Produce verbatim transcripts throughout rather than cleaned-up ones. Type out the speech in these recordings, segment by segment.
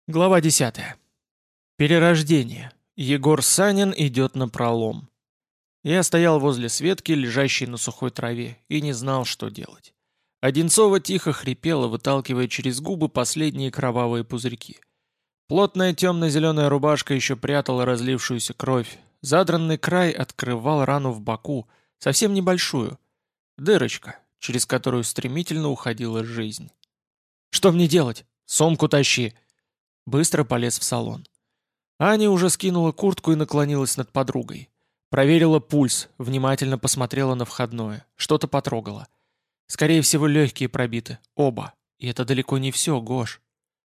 Глава десятая. Перерождение. Егор Санин идет на пролом. Я стоял возле Светки, лежащей на сухой траве, и не знал, что делать. Одинцова тихо хрипела, выталкивая через губы последние кровавые пузырьки. Плотная темно-зеленая рубашка еще прятала разлившуюся кровь. Задранный край открывал рану в боку, совсем небольшую. Дырочка, через которую стремительно уходила жизнь. «Что мне делать? Сумку тащи!» Быстро полез в салон. Аня уже скинула куртку и наклонилась над подругой. Проверила пульс, внимательно посмотрела на входное. Что-то потрогала. Скорее всего, легкие пробиты. Оба. И это далеко не все, Гош.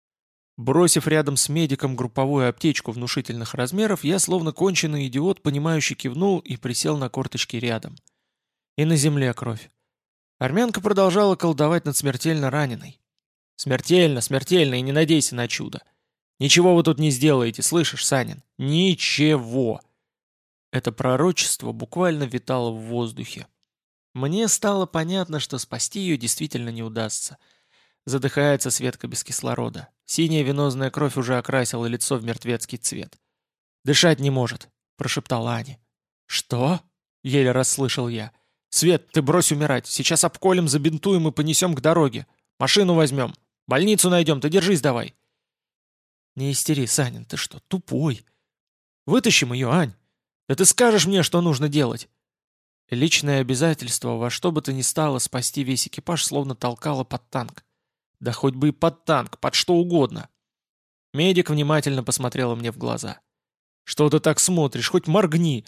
Бросив рядом с медиком групповую аптечку внушительных размеров, я, словно конченый идиот, понимающе кивнул и присел на корточки рядом. И на земле кровь. Армянка продолжала колдовать над смертельно раненой. «Смертельно, смертельно, и не надейся на чудо. Ничего вы тут не сделаете, слышишь, Санин? Ничего!» Это пророчество буквально витало в воздухе. Мне стало понятно, что спасти ее действительно не удастся. Задыхается Светка без кислорода. Синяя венозная кровь уже окрасила лицо в мертвецкий цвет. «Дышать не может», — прошептала Аня. «Что?» — еле расслышал я. «Свет, ты брось умирать. Сейчас обколем, забинтуем и понесем к дороге. Машину возьмем. Больницу найдем, ты держись давай». «Не истери, Санин, ты что, тупой? Вытащим ее, Ань. Да ты скажешь мне, что нужно делать?» Личное обязательство во что бы то ни стало спасти весь экипаж словно толкало под танк. Да хоть бы и под танк, под что угодно. Медик внимательно посмотрела мне в глаза. «Что ты так смотришь? Хоть моргни!»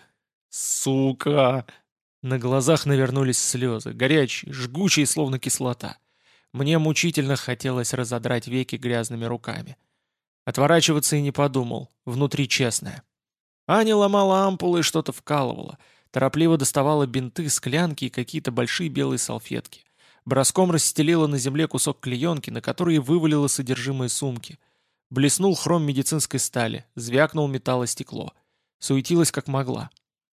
«Сука!» На глазах навернулись слезы, горячие, жгучие, словно кислота. Мне мучительно хотелось разодрать веки грязными руками. Отворачиваться и не подумал, внутри честное. Аня ломала ампулы и что-то вкалывала, торопливо доставала бинты, склянки и какие-то большие белые салфетки. Броском расстелила на земле кусок клеенки, на который вывалила содержимое сумки. Блеснул хром медицинской стали, звякнул металл и стекло. Суетилась как могла.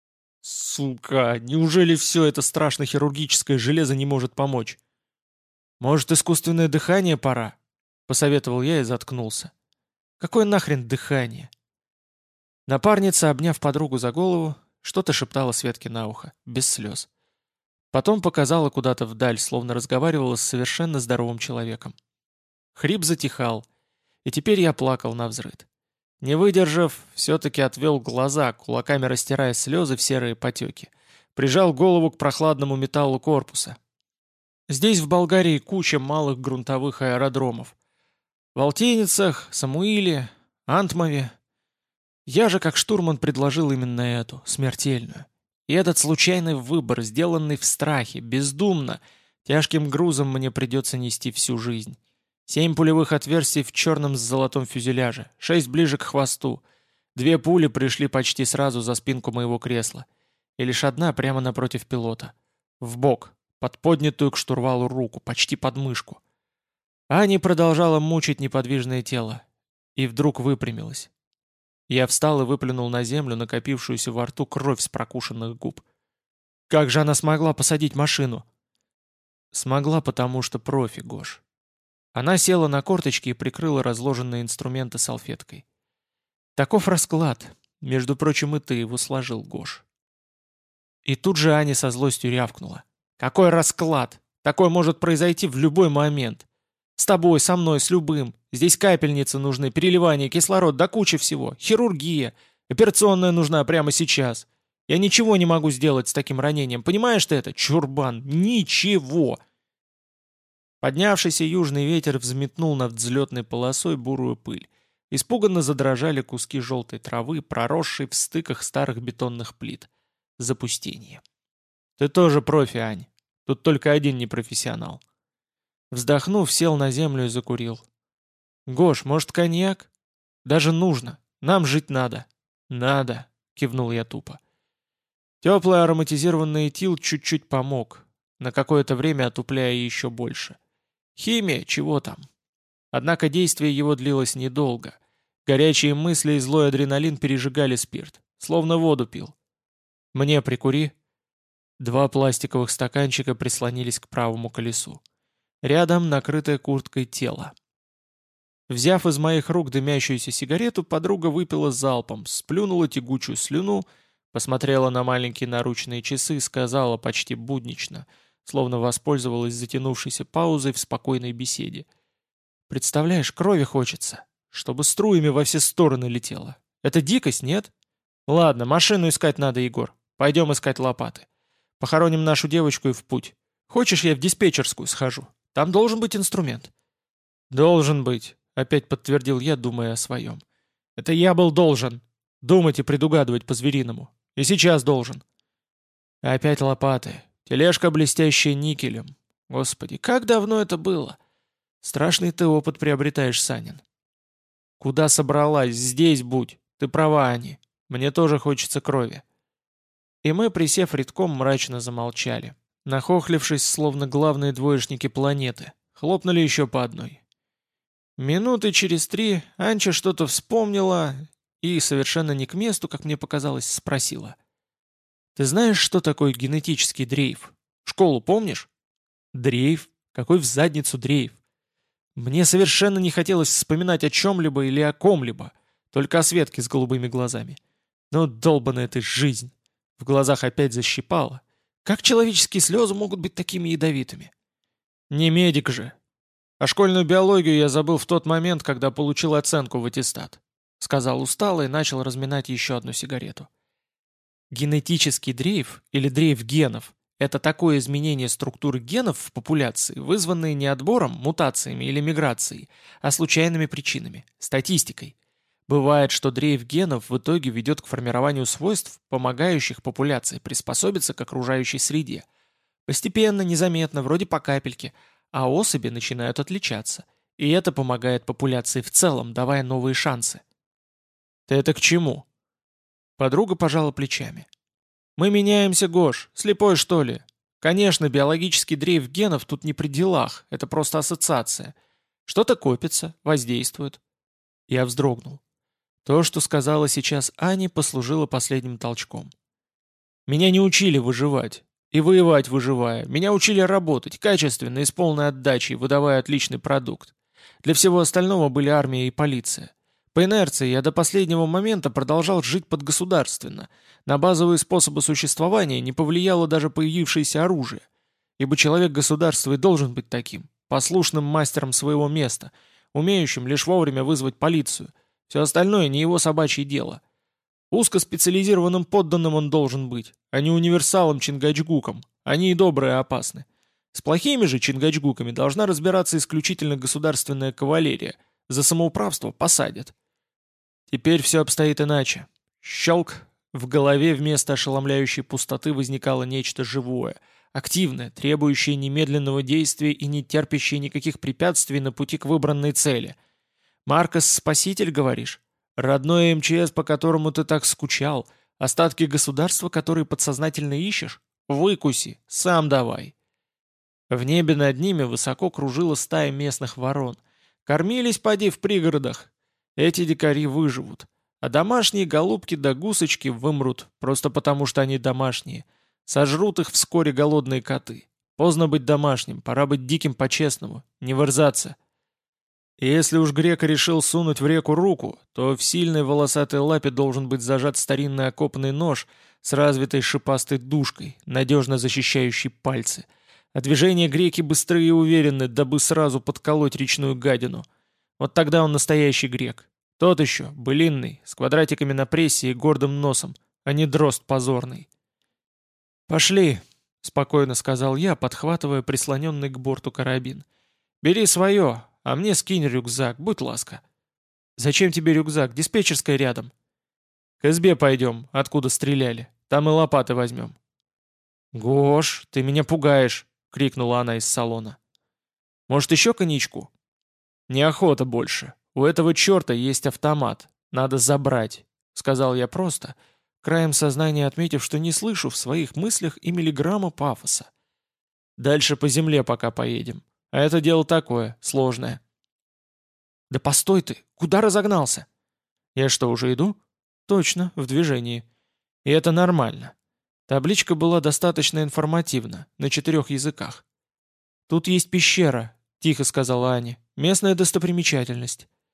«Сука, неужели все это страшно хирургическое железо не может помочь?» «Может, искусственное дыхание пора?» — посоветовал я и заткнулся. «Какое нахрен дыхание?» Напарница, обняв подругу за голову, что-то шептала Светке на ухо, без слез. Потом показала куда-то вдаль, словно разговаривала с совершенно здоровым человеком. Хрип затихал, и теперь я плакал навзрыд. Не выдержав, все-таки отвел глаза, кулаками растирая слезы в серые потеки. Прижал голову к прохладному металлу корпуса. Здесь, в Болгарии, куча малых грунтовых аэродромов. В Алтейницах, Самуиле, Антмове. Я же, как штурман, предложил именно эту, смертельную. И этот случайный выбор, сделанный в страхе, бездумно, тяжким грузом мне придется нести всю жизнь. Семь пулевых отверстий в черном с золотом фюзеляже, шесть ближе к хвосту. Две пули пришли почти сразу за спинку моего кресла. И лишь одна прямо напротив пилота. В бок, под поднятую к штурвалу руку, почти под мышку. Аня продолжала мучить неподвижное тело. И вдруг выпрямилась. Я встал и выплюнул на землю накопившуюся во рту кровь с прокушенных губ. Как же она смогла посадить машину? Смогла, потому что профи, Гош. Она села на корточки и прикрыла разложенные инструменты салфеткой. Таков расклад. Между прочим, и ты его сложил, Гош. И тут же Аня со злостью рявкнула. Какой расклад? Такой может произойти в любой момент. С тобой, со мной, с любым. Здесь капельницы нужны, переливание, кислород, да куча всего. Хирургия. Операционная нужна прямо сейчас. Я ничего не могу сделать с таким ранением. Понимаешь ты это, чурбан? Ничего. Поднявшийся южный ветер взметнул над взлетной полосой бурую пыль. Испуганно задрожали куски желтой травы, проросшей в стыках старых бетонных плит. Запустение. Ты тоже профи, Ань. Тут только один непрофессионал. Вздохнув, сел на землю и закурил. «Гош, может, коньяк? Даже нужно. Нам жить надо». «Надо», — кивнул я тупо. Теплый ароматизированный этил чуть-чуть помог, на какое-то время отупляя еще больше. Химия, чего там? Однако действие его длилось недолго. Горячие мысли и злой адреналин пережигали спирт, словно воду пил. «Мне прикури». Два пластиковых стаканчика прислонились к правому колесу. Рядом накрытое курткой тело. Взяв из моих рук дымящуюся сигарету, подруга выпила залпом, сплюнула тягучую слюну, посмотрела на маленькие наручные часы и сказала почти буднично, словно воспользовалась затянувшейся паузой в спокойной беседе. «Представляешь, крови хочется, чтобы струями во все стороны летело. Это дикость, нет? Ладно, машину искать надо, Егор. Пойдем искать лопаты. Похороним нашу девочку и в путь. Хочешь, я в диспетчерскую схожу? Там должен быть инструмент». «Должен быть», — опять подтвердил я, думая о своем. «Это я был должен. Думать и предугадывать по-звериному. И сейчас должен». Опять лопаты. Тележка, блестящая никелем. Господи, как давно это было? Страшный ты опыт приобретаешь, Санин. Куда собралась? Здесь будь. Ты права, Ани. Мне тоже хочется крови. И мы, присев редком, мрачно замолчали, нахохлившись, словно главные двоечники планеты. Хлопнули еще по одной. Минуты через три Анча что-то вспомнила и, совершенно не к месту, как мне показалось, спросила. «Ты знаешь, что такое генетический дрейф? Школу помнишь?» «Дрейф? Какой в задницу дрейф?» Мне совершенно не хотелось вспоминать о чем-либо или о ком-либо, только о Светке с голубыми глазами. Ну, долбаная ты жизнь! В глазах опять защипала. Как человеческие слезы могут быть такими ядовитыми? Не медик же. А школьную биологию я забыл в тот момент, когда получил оценку в аттестат. Сказал устало и начал разминать еще одну сигарету. Генетический дрейф или дрейф генов – это такое изменение структуры генов в популяции, вызванное не отбором, мутациями или миграцией, а случайными причинами, статистикой. Бывает, что дрейф генов в итоге ведет к формированию свойств, помогающих популяции приспособиться к окружающей среде. Постепенно, незаметно, вроде по капельке, а особи начинают отличаться. И это помогает популяции в целом, давая новые шансы. «Ты это к чему?» Подруга пожала плечами. «Мы меняемся, Гош. Слепой, что ли? Конечно, биологический дрейф генов тут не при делах. Это просто ассоциация. Что-то копится, воздействует». Я вздрогнул. То, что сказала сейчас Аня, послужило последним толчком. «Меня не учили выживать. И воевать выживая. Меня учили работать, качественно и с полной отдачей, выдавая отличный продукт. Для всего остального были армия и полиция. По инерции я до последнего момента продолжал жить подгосударственно. На базовые способы существования не повлияло даже появившееся оружие. Ибо человек государства и должен быть таким, послушным мастером своего места, умеющим лишь вовремя вызвать полицию. Все остальное не его собачье дело. Узкоспециализированным подданным он должен быть, а не универсалом-чингачгуком. Они и добрые, и опасны. С плохими же чингачгуками должна разбираться исключительно государственная кавалерия. За самоуправство посадят. Теперь все обстоит иначе. Щелк. В голове вместо ошеломляющей пустоты возникало нечто живое, активное, требующее немедленного действия и не терпящее никаких препятствий на пути к выбранной цели. «Маркос — спаситель, говоришь? Родной МЧС, по которому ты так скучал? Остатки государства, которые подсознательно ищешь? Выкуси, сам давай». В небе над ними высоко кружила стая местных ворон. Кормились, поди, в пригородах. Эти дикари выживут. А домашние голубки да гусочки вымрут, просто потому что они домашние. Сожрут их вскоре голодные коты. Поздно быть домашним, пора быть диким по-честному, не вырзаться. И если уж грека решил сунуть в реку руку, то в сильной волосатой лапе должен быть зажат старинный окопный нож с развитой шипастой дужкой, надежно защищающий пальцы. А движения греки быстрые и уверенны, дабы сразу подколоть речную гадину. Вот тогда он настоящий грек. Тот еще, былинный, с квадратиками на прессе и гордым носом, а не дрозд позорный. «Пошли», — спокойно сказал я, подхватывая прислоненный к борту карабин. «Бери свое, а мне скинь рюкзак, будь ласка». «Зачем тебе рюкзак? Диспетчерская рядом». «К избе пойдем, откуда стреляли. Там и лопаты возьмем». «Гош, ты меня пугаешь», — крикнула она из салона. «Может, еще коньячку?» «Неохота больше. У этого черта есть автомат. Надо забрать», — сказал я просто, краем сознания отметив, что не слышу в своих мыслях и миллиграмма пафоса. «Дальше по земле пока поедем. А это дело такое, сложное». «Да постой ты! Куда разогнался?» «Я что, уже иду?» «Точно, в движении. И это нормально». Табличка была достаточно информативна, на четырех языках. «Тут есть пещера», — тихо сказала Аня. «Местная достопримечательность.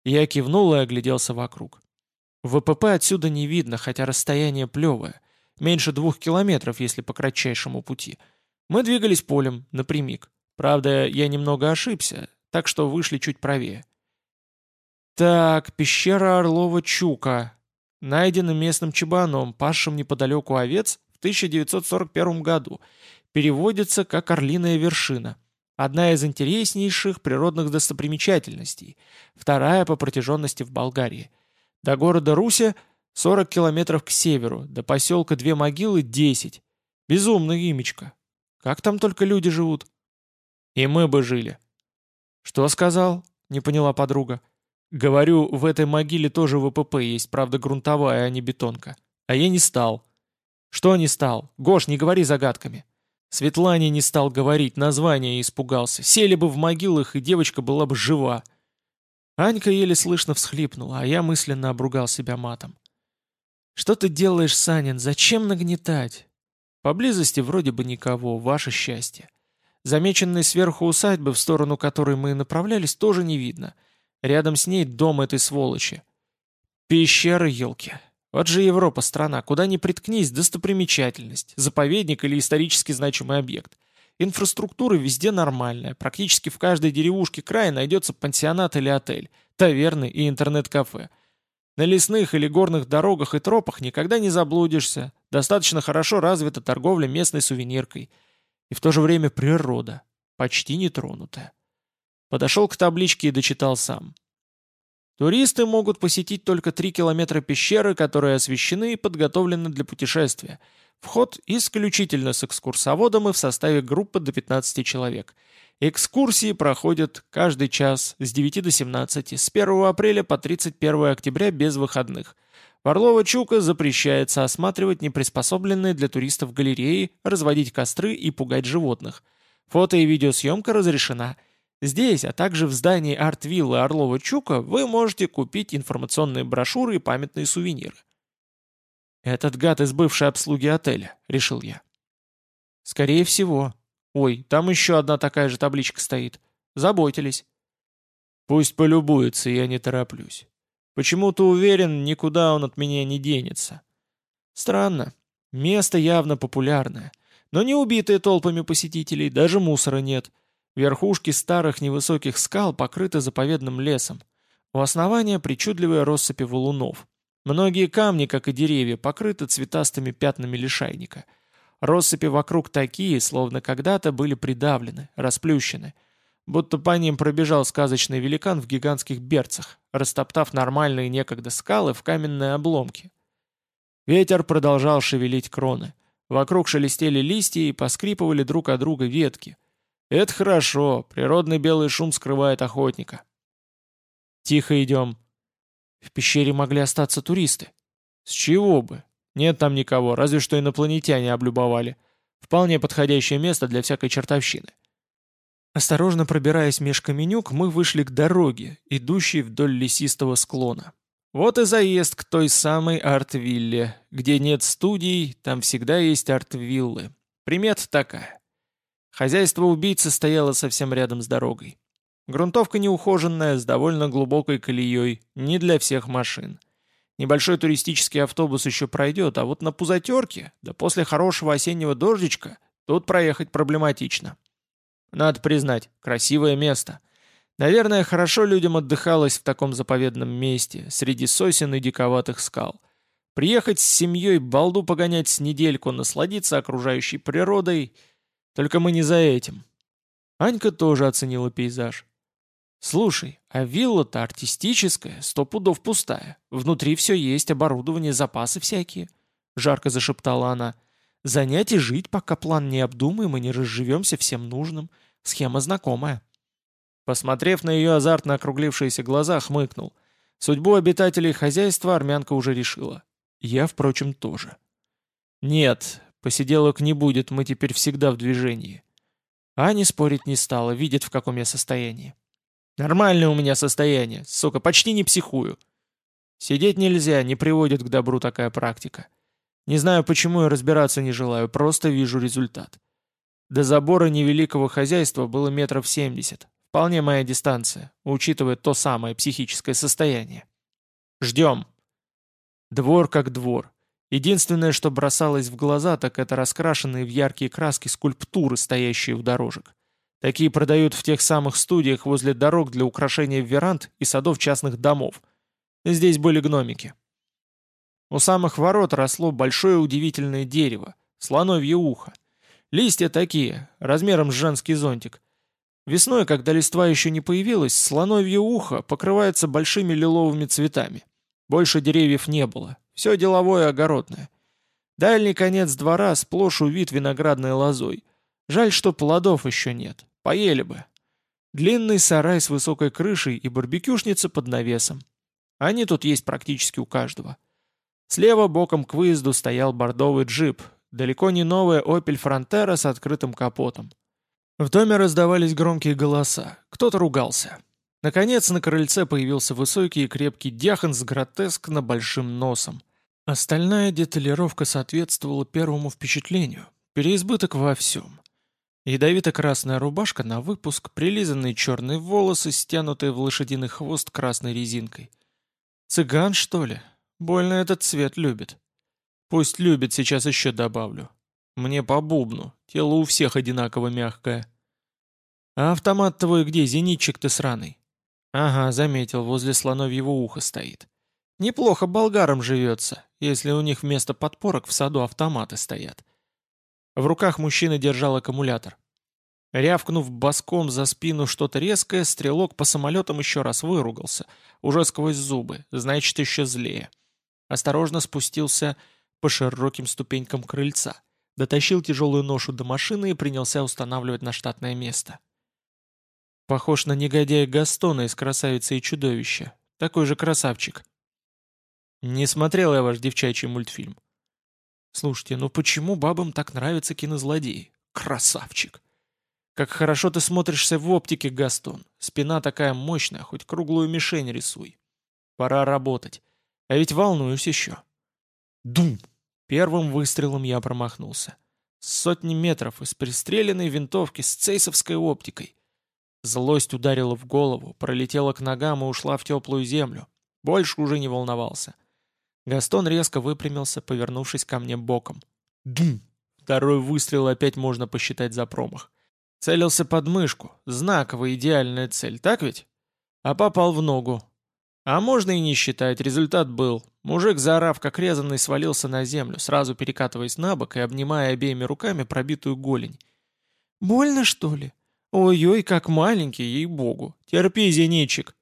Я кивнул и огляделся вокруг. ВПП отсюда не видно, хотя расстояние плевое. Меньше двух километров, если по кратчайшему пути. Мы двигались полем, напрямик. Правда, я немного ошибся, так что вышли чуть правее. Так, пещера Орлова-Чука. Найдена местным чабаном, пасшим неподалеку овец в тысяча девятьсот сорок первом году. Переводится как «Орлиная вершина». Одна из интереснейших природных достопримечательностей. Вторая по протяженности в Болгарии. До города Руся сорок километров к северу, до поселка Две Могилы десять. Безумное имечко. Как там только люди живут? И мы бы жили. Что сказал? Не поняла подруга. Говорю, в этой могиле тоже ВПП есть, правда грунтовая, а не бетонка. А я не стал. Что не стал? Гош, не говори загадками. Светлане не стал говорить, название испугался. Сели бы в могилах, и девочка была бы жива. Анька еле слышно всхлипнула, а я мысленно обругал себя матом. «Что ты делаешь, Санин? Зачем нагнетать?» Поблизости вроде бы никого, ваше счастье. Замеченной сверху усадьбы, в сторону которой мы направлялись, тоже не видно. Рядом с ней дом этой сволочи. Пещеры, елки. Вот же Европа страна, куда ни приткнись, достопримечательность, заповедник или исторически значимый объект. Инфраструктура везде нормальная, практически в каждой деревушке края найдется пансионат или отель, таверны и интернет-кафе. На лесных или горных дорогах и тропах никогда не заблудишься, достаточно хорошо развита торговля местной сувениркой. И в то же время природа, почти нетронутая. Подошел к табличке и дочитал сам. Туристы могут посетить только три километра пещеры, которые освещены и подготовлены для путешествия. Вход исключительно с экскурсоводом и в составе группы до пятнадцати человек. Экскурсии проходят каждый час с девяти до семнадцати, с первого апреля по тридцать первое октября без выходных. В Орлово-Чука запрещается осматривать неприспособленные для туристов галереи, разводить костры и пугать животных. Фото- и видеосъемка разрешена. Здесь, а также в здании арт-виллы Орлова-Чука вы можете купить информационные брошюры и памятные сувениры. «Этот гад из бывшей обслуги отеля», — решил я. «Скорее всего. Ой, там еще одна такая же табличка стоит. Заботились». «Пусть полюбуется, я не тороплюсь. Почему-то уверен, никуда он от меня не денется». Странно. Место явно популярное. Но не убитое толпами посетителей, даже мусора нет. Верхушки старых невысоких скал покрыты заповедным лесом. У основания причудливые россыпи валунов. Многие камни, как и деревья, покрыты цветастыми пятнами лишайника. Россыпи вокруг такие, словно когда-то были придавлены, расплющены. Будто по ним пробежал сказочный великан в гигантских берцах, растоптав нормальные некогда скалы в каменные обломки. Ветер продолжал шевелить кроны. Вокруг шелестели листья и поскрипывали друг от друга ветки. Это хорошо, природный белый шум скрывает охотника. Тихо идем. В пещере могли остаться туристы. С чего бы? Нет там никого, разве что инопланетяне облюбовали. Вполне подходящее место для всякой чертовщины. Осторожно пробираясь меж каменюк, мы вышли к дороге, идущей вдоль лесистого склона. Вот и заезд к той самой арт-вилле. Где нет студий, там всегда есть арт-виллы. Примета такая. Хозяйство убийцы стояло совсем рядом с дорогой. Грунтовка неухоженная, с довольно глубокой колеей, не для всех машин. Небольшой туристический автобус еще пройдет, а вот на пузатерке, да после хорошего осеннего дождичка, тут проехать проблематично. Надо признать, красивое место. Наверное, хорошо людям отдыхалось в таком заповедном месте, среди сосен и диковатых скал. Приехать с семьей, балду погонять с недельку, насладиться окружающей природой. Только мы не за этим. Анька тоже оценила пейзаж. «Слушай, а вилла-то артистическая, сто пудов пустая. Внутри все есть, оборудование, запасы всякие», — жарко зашептала она. «Занять и жить, пока план не обдумаем и не разживемся всем нужным. Схема знакомая». Посмотрев на ее азартно округлившиеся глаза, хмыкнул. Судьбу обитателей хозяйства армянка уже решила. Я, впрочем, тоже. «Нет, посиделок не будет, мы теперь всегда в движении». Аня спорить не стала, видит, в каком я состоянии. «Нормальное у меня состояние, сука, почти не психую». Сидеть нельзя, не приводит к добру такая практика. Не знаю почему и разбираться не желаю, просто вижу результат. До забора невеликого хозяйства было метров семьдесят. Вполне моя дистанция, учитывая то самое психическое состояние. Ждем. Двор как двор. Единственное, что бросалось в глаза, так это раскрашенные в яркие краски скульптуры, стоящие у дорожек. Такие продают в тех самых студиях возле дорог для украшения веранд и садов частных домов. Здесь были гномики. У самых ворот росло большое удивительное дерево, слоновье ухо. Листья такие, размером с женский зонтик. Весной, когда листва еще не появилась, слоновье ухо покрывается большими лиловыми цветами. Больше деревьев не было, все деловое огородное. Дальний конец двора сплошь увит виноградной лозой. Жаль, что плодов еще нет, поели бы. Длинный сарай с высокой крышей и барбекюшница под навесом. Они тут есть практически у каждого. Слева боком к выезду стоял бордовый джип, далеко не новая Opel Frontera с открытым капотом. В доме раздавались громкие голоса, кто-то ругался. Наконец на крыльце появился высокий и крепкий дьякон с гротескно большим носом. Остальная деталировка соответствовала первому впечатлению, переизбыток во всем. Ядовито-красная рубашка на выпуск, прилизанные черные волосы, стянутые в лошадиный хвост красной резинкой. Цыган, что ли? Больно этот цвет любит. Пусть любит, сейчас еще добавлю. Мне по бубну, тело у всех одинаково мягкое. А автомат твой где, зенитчик ты сраный? Ага, заметил, возле слоновьего уха стоит. Неплохо болгарам живется, если у них вместо подпорок в саду автоматы стоят. В руках мужчина держал аккумулятор. Рявкнув боском за спину что-то резкое, стрелок по самолетам еще раз выругался, уже сквозь зубы, значит, еще злее. Осторожно спустился по широким ступенькам крыльца, дотащил тяжелую ношу до машины и принялся устанавливать на штатное место. Похож на негодяя Гастона из «Красавицы и чудовища». Такой же красавчик. Не смотрел я ваш девчачий мультфильм. Слушайте, ну почему бабам так нравятся кинозлодеи? Красавчик. Как хорошо ты смотришься в оптике, Гастон. Спина такая мощная, хоть круглую мишень рисуй. Пора работать. А ведь волнуюсь еще. Дум! Первым выстрелом я промахнулся. С сотни метров из пристреленной винтовки с цейсовской оптикой. Злость ударила в голову, пролетела к ногам и ушла в теплую землю. Больше уже не волновался. Гастон резко выпрямился, повернувшись ко мне боком. Дум! Второй выстрел опять можно посчитать за промах. Целился под мышку. Знаковая идеальная цель, так ведь? А попал в ногу. А можно и не считать, результат был. Мужик, заорав как резанный, свалился на землю, сразу перекатываясь на бок и обнимая обеими руками пробитую голень. «Больно, что ли? Ой-ой, как маленький, ей-богу. Терпи, зенитчик».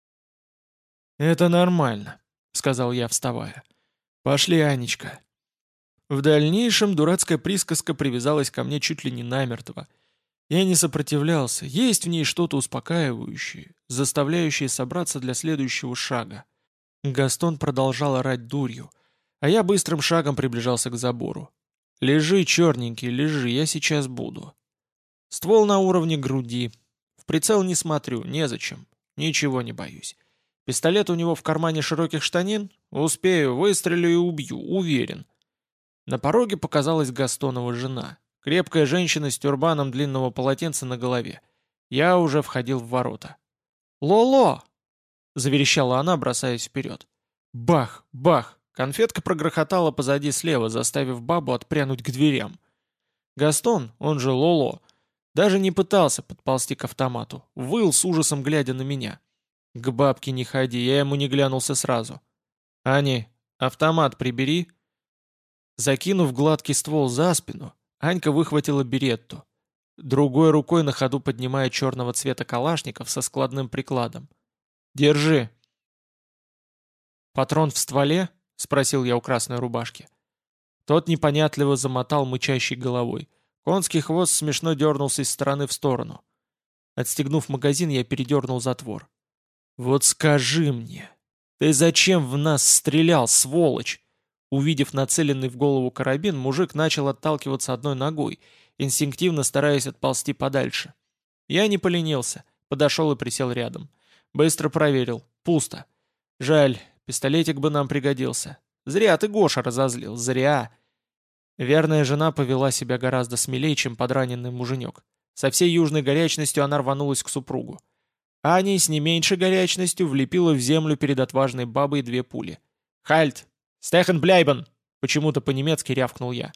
«Это нормально», — сказал я, вставая. «Пошли, Анечка». В дальнейшем дурацкая присказка привязалась ко мне чуть ли не намертво. Я не сопротивлялся, есть в ней что-то успокаивающее, заставляющее собраться для следующего шага. Гастон продолжал орать дурью, а я быстрым шагом приближался к забору. «Лежи, черненький, лежи, я сейчас буду». Ствол на уровне груди. В прицел не смотрю, незачем. Ничего не боюсь. Пистолет у него в кармане широких штанин? Успею, выстрелю и убью, уверен. На пороге показалась Гастонова жена. Крепкая женщина с тюрбаном длинного полотенца на голове. Я уже входил в ворота. «Лоло!» — заверещала она, бросаясь вперед. Бах! Бах! Конфетка прогрохотала позади слева, заставив бабу отпрянуть к дверям. Гастон, он же Лоло, даже не пытался подползти к автомату, выл с ужасом, глядя на меня. К бабке не ходи, я ему не глянулся сразу. «Ани, автомат прибери». Закинув гладкий ствол за спину, Анька выхватила беретту, другой рукой на ходу поднимая черного цвета калашников со складным прикладом. «Держи». «Патрон в стволе?» — спросил я у красной рубашки. Тот непонятливо замотал мычащей головой. Конский хвост смешно дернулся из стороны в сторону. Отстегнув магазин, я передернул затвор. «Вот скажи мне, ты зачем в нас стрелял, сволочь?» Увидев нацеленный в голову карабин, мужик начал отталкиваться одной ногой, инстинктивно стараясь отползти подальше. Я не поленился, подошел и присел рядом. Быстро проверил. Пусто. Жаль, пистолетик бы нам пригодился. Зря ты Гоша разозлил, зря. Верная жена повела себя гораздо смелее, чем подраненный муженек. Со всей южной горячностью она рванулась к супругу. Аня с не меньшей горячностью влепила в землю перед отважной бабой две пули. «Хальт! Стехен бляйбен!» — почему-то по-немецки рявкнул я.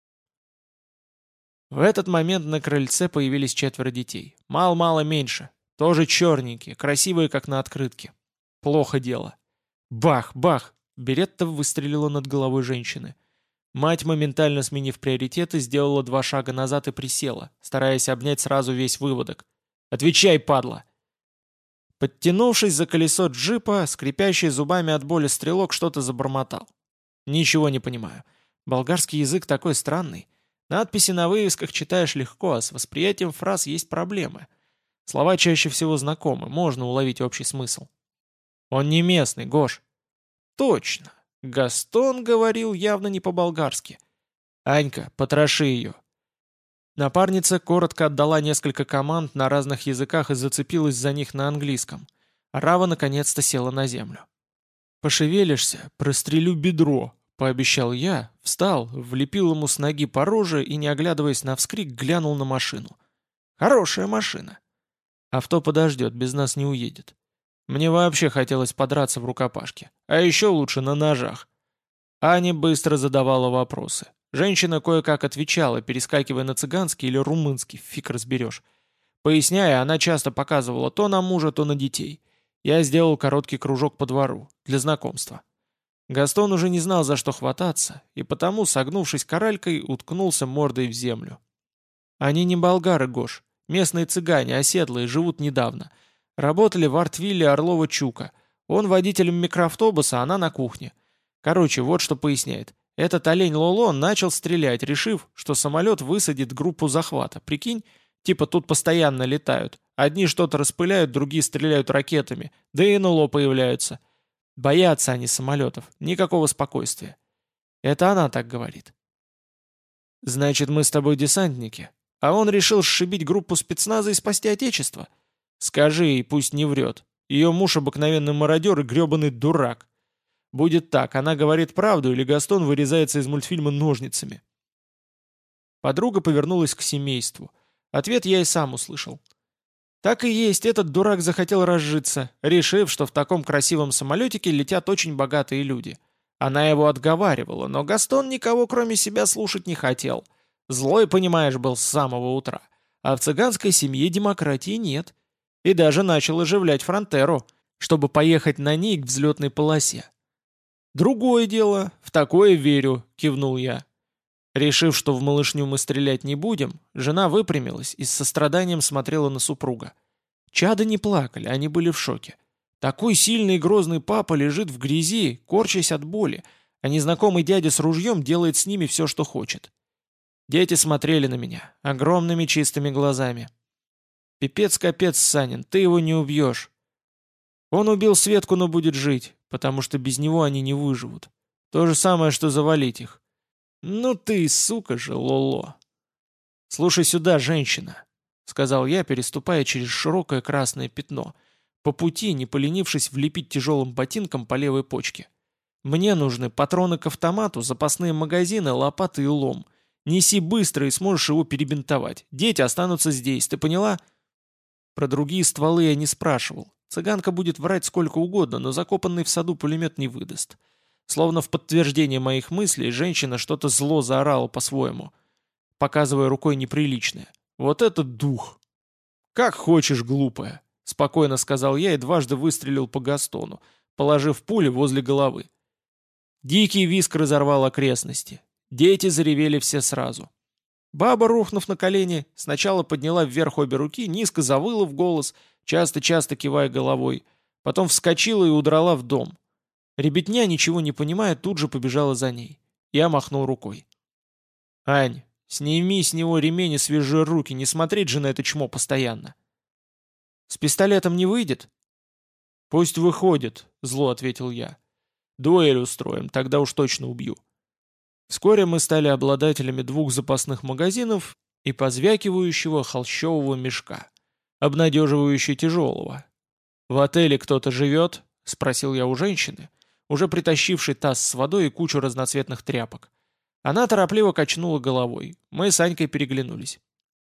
В этот момент на крыльце появились четверо детей. Мало-мало меньше. Тоже черненькие, красивые, как на открытке. Плохо дело. Бах, бах! Беретта выстрелила над головой женщины. Мать, моментально сменив приоритеты, сделала два шага назад и присела, стараясь обнять сразу весь выводок. «Отвечай, падла!» Подтянувшись за колесо джипа, скрипящий зубами от боли стрелок что-то забормотал. «Ничего не понимаю. Болгарский язык такой странный. Надписи на вывесках читаешь легко, а с восприятием фраз есть проблемы. Слова чаще всего знакомы, можно уловить общий смысл. Он не местный, Гош». «Точно. Гастон говорил явно не по-болгарски. Анька, потроши ее». Напарница коротко отдала несколько команд на разных языках и зацепилась за них на английском. Рава наконец-то села на землю. «Пошевелишься, прострелю бедро», — пообещал я, встал, влепил ему с ноги по роже и, не оглядываясь на вскрик, глянул на машину. «Хорошая машина. Авто подождет, без нас не уедет. Мне вообще хотелось подраться в рукопашке, а еще лучше на ножах». Аня быстро задавала вопросы. Женщина кое-как отвечала, перескакивая на цыганский или румынский, фиг разберешь. Поясняя, она часто показывала то на мужа, то на детей. Я сделал короткий кружок по двору, для знакомства. Гастон уже не знал, за что хвататься, и потому, согнувшись коралькой, уткнулся мордой в землю. Они не болгары, Гош. Местные цыгане, оседлые, живут недавно. Работали в Артвилле Орлова-Чука. Он водителем микроавтобуса, она на кухне. Короче, вот что поясняет. Этот олень Лоло начал стрелять, решив, что самолет высадит группу захвата. Прикинь, типа тут постоянно летают. Одни что-то распыляют, другие стреляют ракетами. Да и эн эл о появляются. Боятся они самолетов. Никакого спокойствия. Это она так говорит. «Значит, мы с тобой десантники. А он решил сшибить группу спецназа и спасти Отечество? Скажи ей, пусть не врет. Ее муж обыкновенный мародер и гребаный дурак. Будет так, она говорит правду, или Гастон вырезается из мультфильма ножницами». Подруга повернулась к семейству. Ответ я и сам услышал. Так и есть, этот дурак захотел разжиться, решив, что в таком красивом самолетике летят очень богатые люди. Она его отговаривала, но Гастон никого кроме себя слушать не хотел. Злой, понимаешь, был с самого утра. А в цыганской семье демократии нет. И даже начал оживлять Фронтеру, чтобы поехать на ней к взлетной полосе. «Другое дело, в такое верю», — кивнул я. Решив, что в малышню мы стрелять не будем, жена выпрямилась и с состраданием смотрела на супруга. Чады не плакали, они были в шоке. Такой сильный и грозный папа лежит в грязи, корчась от боли, а незнакомый дядя с ружьем делает с ними все, что хочет. Дети смотрели на меня, огромными чистыми глазами. «Пипец-капец, Санин, ты его не убьешь. Он убил Светку, но будет жить, потому что без него они не выживут. То же самое, что завалить их. Ну ты, сука же, Лоло!» «Слушай сюда, женщина», — сказал я, переступая через широкое красное пятно, по пути, не поленившись влепить тяжелым ботинком по левой почке. «Мне нужны патроны к автомату, запасные магазины, лопаты и лом. Неси быстро и сможешь его перебинтовать. Дети останутся здесь, ты поняла?» Про другие стволы я не спрашивал. Цыганка будет врать сколько угодно, но закопанный в саду пулемет не выдаст. Словно в подтверждение моих мыслей, женщина что-то зло заорала по-своему, показывая рукой неприличное. «Вот это дух!» «Как хочешь, глупая!» — спокойно сказал я и дважды выстрелил по Гастону, положив пули возле головы. Дикий визг разорвал окрестности. Дети заревели все сразу. Баба, рухнув на колени, сначала подняла вверх обе руки, низко завыла в голос, часто-часто кивая головой, потом вскочила и удрала в дом. Ребятня, ничего не понимая, тут же побежала за ней. Я махнул рукой. «Ань, сними с него ремень и свяжи руки, не смотреть же на это чмо постоянно». «С пистолетом не выйдет?» «Пусть выходит», — зло ответил я. «Дуэль устроим, тогда уж точно убью». Вскоре мы стали обладателями двух запасных магазинов и позвякивающего холщового мешка, обнадеживающе тяжелого. «В отеле кто-то живет?» — спросил я у женщины, уже притащившей таз с водой и кучу разноцветных тряпок. Она торопливо качнула головой. Мы с Анькой переглянулись.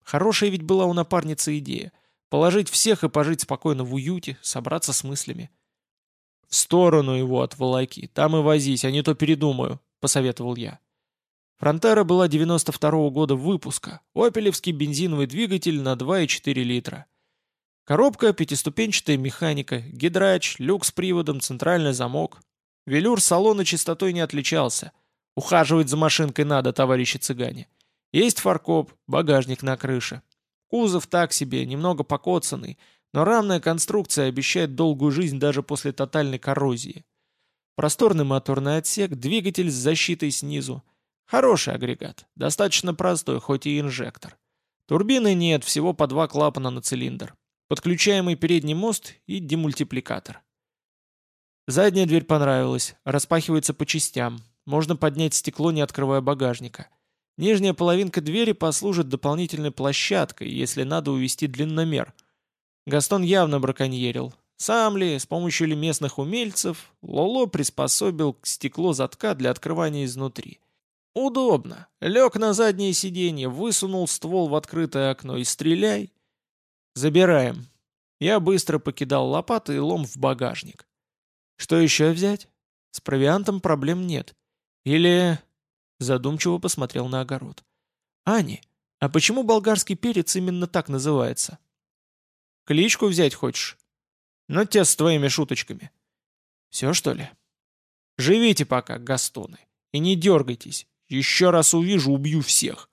Хорошая ведь была у напарницы идея. Положить всех и пожить спокойно в уюте, собраться с мыслями. «В сторону его отволоки, там и возись, а не то передумаю», — посоветовал я. Фронтера была девяносто второго года выпуска, опелевский бензиновый двигатель на два и четыре литра. Коробка, пятиступенчатая механика, гидрач, люк с приводом, центральный замок. Велюр салона чистотой не отличался. Ухаживать за машинкой надо, товарищи цыгане. Есть фаркоп, багажник на крыше. Кузов так себе, немного покоцанный, но рамная конструкция обещает долгую жизнь даже после тотальной коррозии. Просторный моторный отсек, двигатель с защитой снизу. Хороший агрегат, достаточно простой, хоть и инжектор. Турбины нет, всего по два клапана на цилиндр. Подключаемый передний мост и демультипликатор. Задняя дверь понравилась, распахивается по частям. Можно поднять стекло, не открывая багажника. Нижняя половинка двери послужит дополнительной площадкой, если надо увести длинномер. Гастон явно браконьерил. Сам ли, с помощью ли местных умельцев, Лоло приспособил стекло затка для открывания изнутри. Удобно. Лег на заднее сиденье, высунул ствол в открытое окно и стреляй. Забираем. Я быстро покидал лопаты и лом в багажник. Что еще взять? С провиантом проблем нет. Или... Задумчиво посмотрел на огород. Ани, а почему болгарский перец именно так называется? Кличку взять хочешь? Ну, те с твоими шуточками. Все, что ли? Живите пока, Гастоны, и не дергайтесь. Еще раз увижу, убью всех.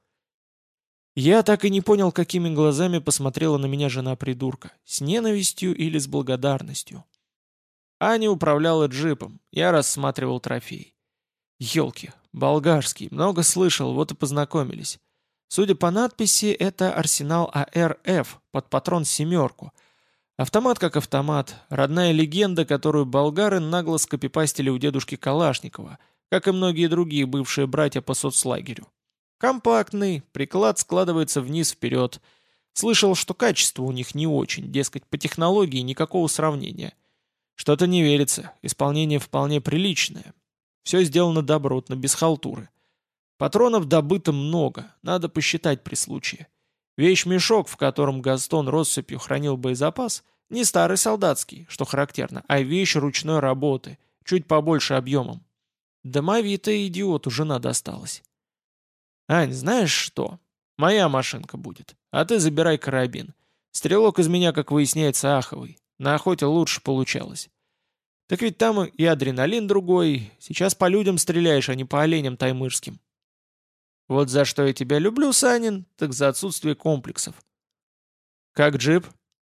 Я так и не понял, какими глазами посмотрела на меня жена-придурка. С ненавистью или с благодарностью. Аня управляла джипом, я рассматривал трофей. Ёлки, болгарский, много слышал, вот и познакомились. Судя по надписи, это арсенал А Р Ф под патрон «семерку». Автомат как автомат, родная легенда, которую болгары нагло скопипастили у дедушки Калашникова, как и многие другие бывшие братья по соцлагерю. Компактный, приклад складывается вниз-вперед. Слышал, что качество у них не очень, дескать, по технологии никакого сравнения. Что-то не верится, исполнение вполне приличное. Все сделано добротно, без халтуры. Патронов добыто много, надо посчитать при случае. Вещмешок, в котором Гастон россыпью хранил боезапас, не старый солдатский, что характерно, а вещь ручной работы, чуть побольше объемом. Домовитая идиоту жена досталась. «Ань, знаешь что? Моя машинка будет, а ты забирай карабин. Стрелок из меня, как выясняется, аховый. На охоте лучше получалось. Так ведь там и адреналин другой. Сейчас по людям стреляешь, а не по оленям таймырским». «Вот за что я тебя люблю, Санин, так за отсутствие комплексов». «Как джип?»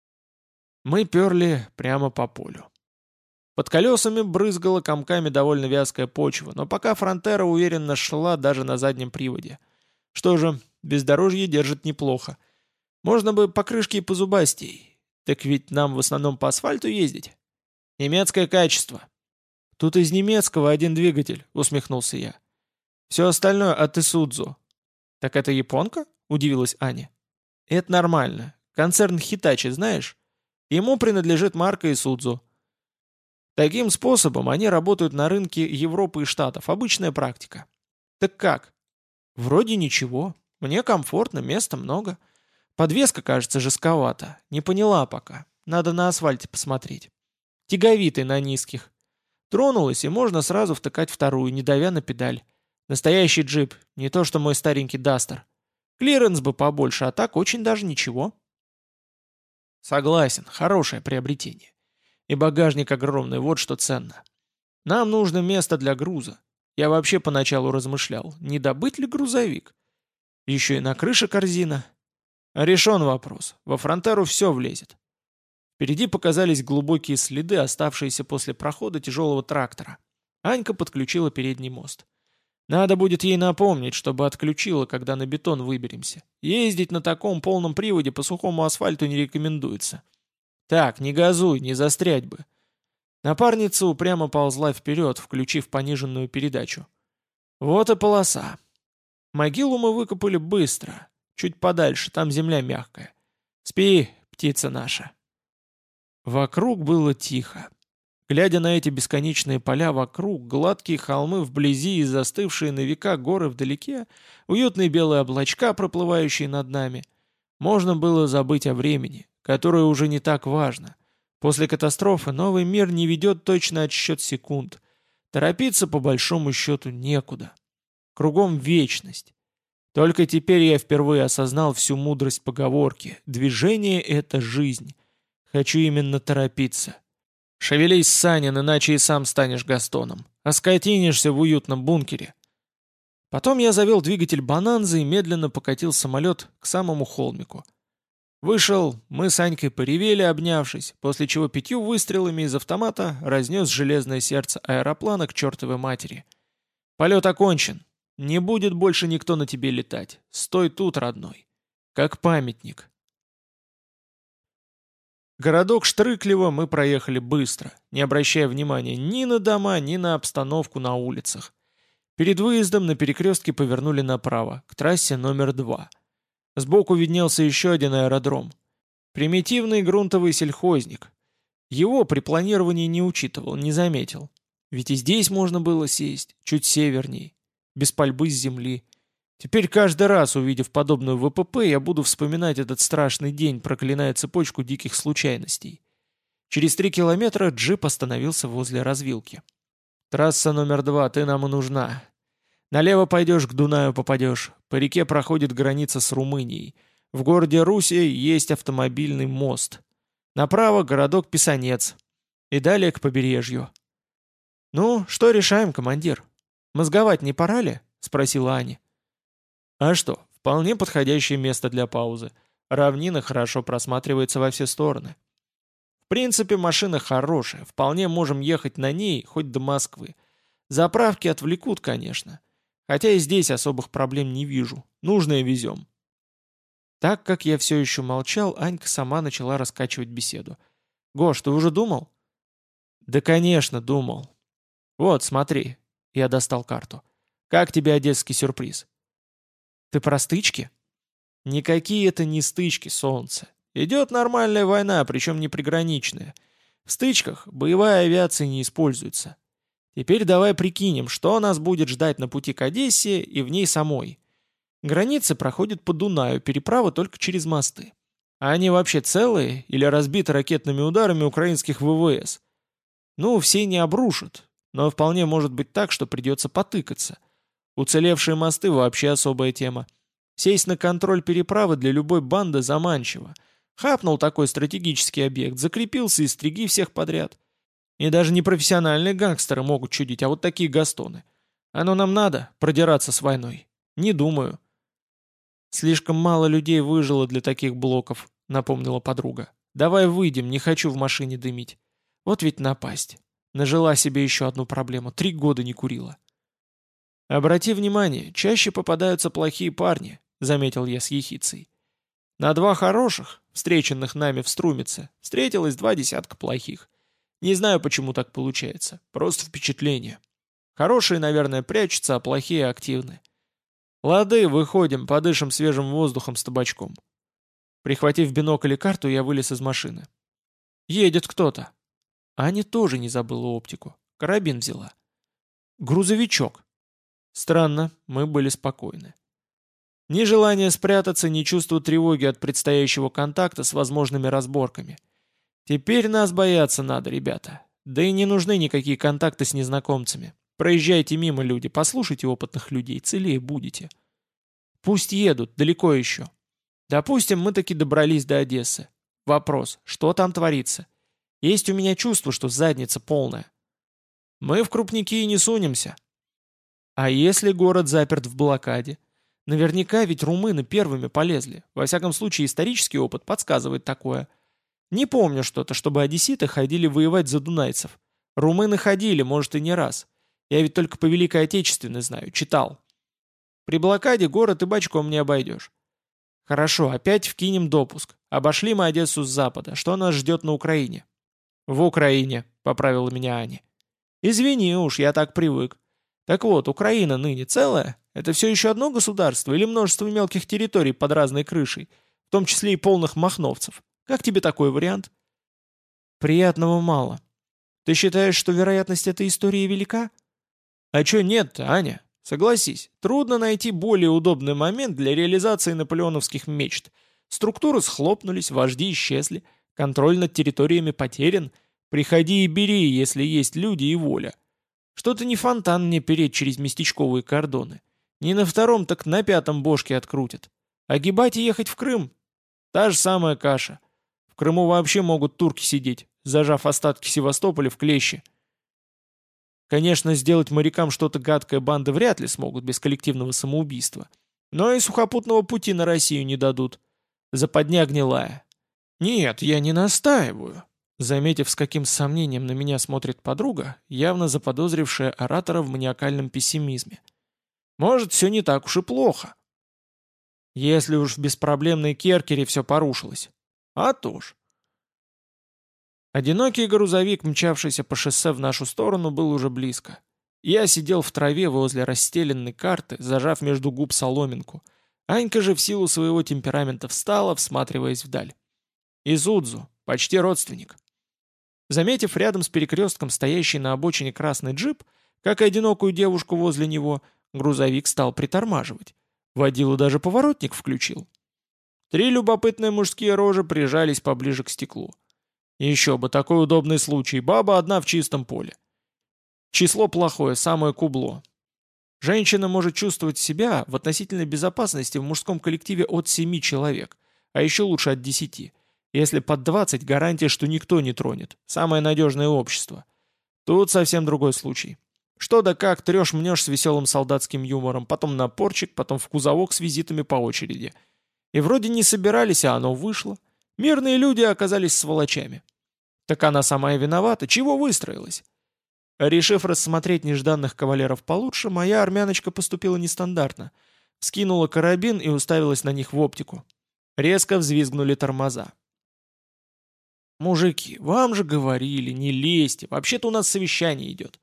Мы перли прямо по полю. Под колесами брызгала комками довольно вязкая почва, но пока Фронтера уверенно шла даже на заднем приводе. Что же, бездорожье держит неплохо. Можно бы покрышки и позубастей. Так ведь нам в основном по асфальту ездить. Немецкое качество. Тут из немецкого один двигатель, усмехнулся я. Все остальное от Исудзу. Так это японка? Удивилась Аня. Это нормально. Концерн Хитачи, знаешь? Ему принадлежит марка Исудзу. Таким способом они работают на рынке Европы и Штатов. Обычная практика. Так как? Вроде ничего. Мне комфортно, места много. Подвеска, кажется, жестковата. Не поняла пока. Надо на асфальте посмотреть. Тяговитый на низких. Тронулась, и можно сразу втыкать вторую, не давя на педаль. Настоящий джип, не то что мой старенький Дастер. Клиренс бы побольше, а так очень даже ничего. Согласен, хорошее приобретение. И багажник огромный, вот что ценно. Нам нужно место для груза. Я вообще поначалу размышлял, не добыть ли грузовик? Еще и на крыше корзина. Решен вопрос, во Фронтеру все влезет. Впереди показались глубокие следы, оставшиеся после прохода тяжелого трактора. Анька подключила передний мост. Надо будет ей напомнить, чтобы отключила, когда на бетон выберемся. Ездить на таком полном приводе по сухому асфальту не рекомендуется. Так, не газуй, не застрять бы. Напарница упрямо ползла вперед, включив пониженную передачу. Вот и полоса. Могилу мы выкопали быстро. Чуть подальше, там земля мягкая. Спи, птица наша. Вокруг было тихо. Глядя на эти бесконечные поля вокруг, гладкие холмы вблизи и застывшие на века горы вдалеке, уютные белые облачка, проплывающие над нами, Можно было забыть о времени, которое уже не так важно. После катастрофы новый мир не ведет точно отсчет секунд. Торопиться по большому счету некуда. Кругом вечность. Только теперь я впервые осознал всю мудрость поговорки «Движение — это жизнь». Хочу именно торопиться. Шевелись, Санин, иначе и сам станешь Гастоном. Оскотинишься в уютном бункере. Потом я завел двигатель «Бонанзы» и медленно покатил самолет к самому холмику. Вышел, мы с Анькой поревели, обнявшись, после чего пятью выстрелами из автомата разнес железное сердце аэроплана к чертовой матери. Полет окончен. Не будет больше никто на тебе летать. Стой тут, родной. Как памятник. Городок Штрыклево мы проехали быстро, не обращая внимания ни на дома, ни на обстановку на улицах. Перед выездом на перекрестке повернули направо, к трассе номер два. Сбоку виднелся еще один аэродром. Примитивный грунтовый сельхозник. Его при планировании не учитывал, не заметил. Ведь и здесь можно было сесть, чуть северней, без пальбы с земли. Теперь каждый раз, увидев подобную ВПП, я буду вспоминать этот страшный день, проклиная цепочку диких случайностей. Через три километра джип остановился возле развилки. «Трасса номер два, ты нам и нужна. Налево пойдешь, к Дунаю попадешь. По реке проходит граница с Румынией. В городе Русе есть автомобильный мост. Направо городок Писанец. И далее к побережью». «Ну, что решаем, командир? Мозговать не пора ли?» — спросила Аня. «А что, вполне подходящее место для паузы. Равнина хорошо просматривается во все стороны. В принципе, машина хорошая, вполне можем ехать на ней хоть до Москвы. Заправки отвлекут, конечно. Хотя и здесь особых проблем не вижу. Нужное везем». Так как я все еще молчал, Анька сама начала раскачивать беседу. «Гош, ты уже думал?» «Да, конечно, думал. Вот, смотри». Я достал карту. «Как тебе одесский сюрприз?» «Ты про стычки?» «Никакие это не стычки, солнце. Идет нормальная война, причем не приграничная. В стычках боевая авиация не используется. Теперь давай прикинем, что нас будет ждать на пути к Одессе и в ней самой. Граница проходит по Дунаю, переправа только через мосты. А они вообще целые или разбиты ракетными ударами украинских ВВС? Ну, все не обрушат, но вполне может быть так, что придется потыкаться. Уцелевшие мосты вообще особая тема. Сесть на контроль переправы для любой банды заманчиво. Хапнул такой стратегический объект, закрепился и стриги всех подряд. И даже непрофессиональные гангстеры могут чудить, а вот такие гастоны. Оно нам надо, продираться с войной? Не думаю. Слишком мало людей выжило для таких блоков, напомнила подруга. Давай выйдем, не хочу в машине дымить. Вот ведь напасть. Нажила себе еще одну проблему, три года не курила. «Обрати внимание, чаще попадаются плохие парни», — заметил я с ехицей. «На два хороших, встреченных нами в Струмице, встретилось два десятка плохих. Не знаю, почему так получается, просто впечатление. Хорошие, наверное, прячутся, а плохие активны. Лады, выходим, подышим свежим воздухом с табачком». Прихватив бинокль и карту, я вылез из машины. «Едет кто-то». Аня тоже не забыла оптику. Карабин взяла. «Грузовичок». Странно, мы были спокойны. Ни желания спрятаться, ни чувство тревоги от предстоящего контакта с возможными разборками. Теперь нас бояться надо, ребята. Да и не нужны никакие контакты с незнакомцами. Проезжайте мимо, люди, послушайте опытных людей, целее будете. Пусть едут, далеко еще. Допустим, мы таки добрались до Одессы. Вопрос, что там творится? Есть у меня чувство, что задница полная. Мы в крупники и не сунемся. А если город заперт в блокаде? Наверняка ведь румыны первыми полезли. Во всяком случае, исторический опыт подсказывает такое. Не помню что-то, чтобы одесситы ходили воевать за дунайцев. Румыны ходили, может, и не раз. Я ведь только по Великой Отечественной знаю, читал. При блокаде город и бочком не обойдешь. Хорошо, опять вкинем допуск. Обошли мы Одессу с запада. Что нас ждет на Украине? В Украине, поправила меня Аня. Извини уж, я так привык. Так вот, Украина ныне целая? Это все еще одно государство или множество мелких территорий под разной крышей, в том числе и полных махновцев? Как тебе такой вариант? Приятного мало. Ты считаешь, что вероятность этой истории велика? А чё нет-то, Аня? Согласись, трудно найти более удобный момент для реализации наполеоновских мечт. Структуры схлопнулись, вожди исчезли, контроль над территориями потерян. Приходи и бери, если есть люди и воля. Что-то не фонтан мне переть через местечковые кордоны. Не на втором, так на пятом бошки открутят. Огибать и ехать в Крым? Та же самая каша. В Крыму вообще могут турки сидеть, зажав остатки Севастополя в клещи. Конечно, сделать морякам что-то гадкое банды вряд ли смогут без коллективного самоубийства. Но и сухопутного пути на Россию не дадут. Западня гнилая. Нет, я не настаиваю. Заметив, с каким сомнением на меня смотрит подруга, явно заподозрившая оратора в маниакальном пессимизме. Может, все не так уж и плохо. Если уж в беспроблемной Керкере все порушилось. А то ж. Одинокий грузовик, мчавшийся по шоссе в нашу сторону, был уже близко. Я сидел в траве возле расстеленной карты, зажав между губ соломинку. Анька же в силу своего темперамента встала, всматриваясь вдаль. Изудзу, почти родственник. Заметив рядом с перекрестком стоящий на обочине красный джип, как и одинокую девушку возле него, грузовик стал притормаживать. Водила даже поворотник включил. Три любопытные мужские рожи прижались поближе к стеклу. Еще бы, такой удобный случай, баба одна в чистом поле. Число плохое, самое кубло. Женщина может чувствовать себя в относительной безопасности в мужском коллективе от семи человек, а еще лучше от десяти. Если под двадцать, гарантия, что никто не тронет. Самое надежное общество. Тут совсем другой случай. Что да как, трешь-мнешь с веселым солдатским юмором, потом на порчик, потом в кузовок с визитами по очереди. И вроде не собирались, а оно вышло. Мирные люди оказались сволочами. Так она сама и виновата, чего выстроилась? Решив рассмотреть нежданных кавалеров получше, моя армяночка поступила нестандартно. Скинула карабин и уставилась на них в оптику. Резко взвизгнули тормоза. «Мужики, вам же говорили, не лезьте, вообще-то у нас совещание идет».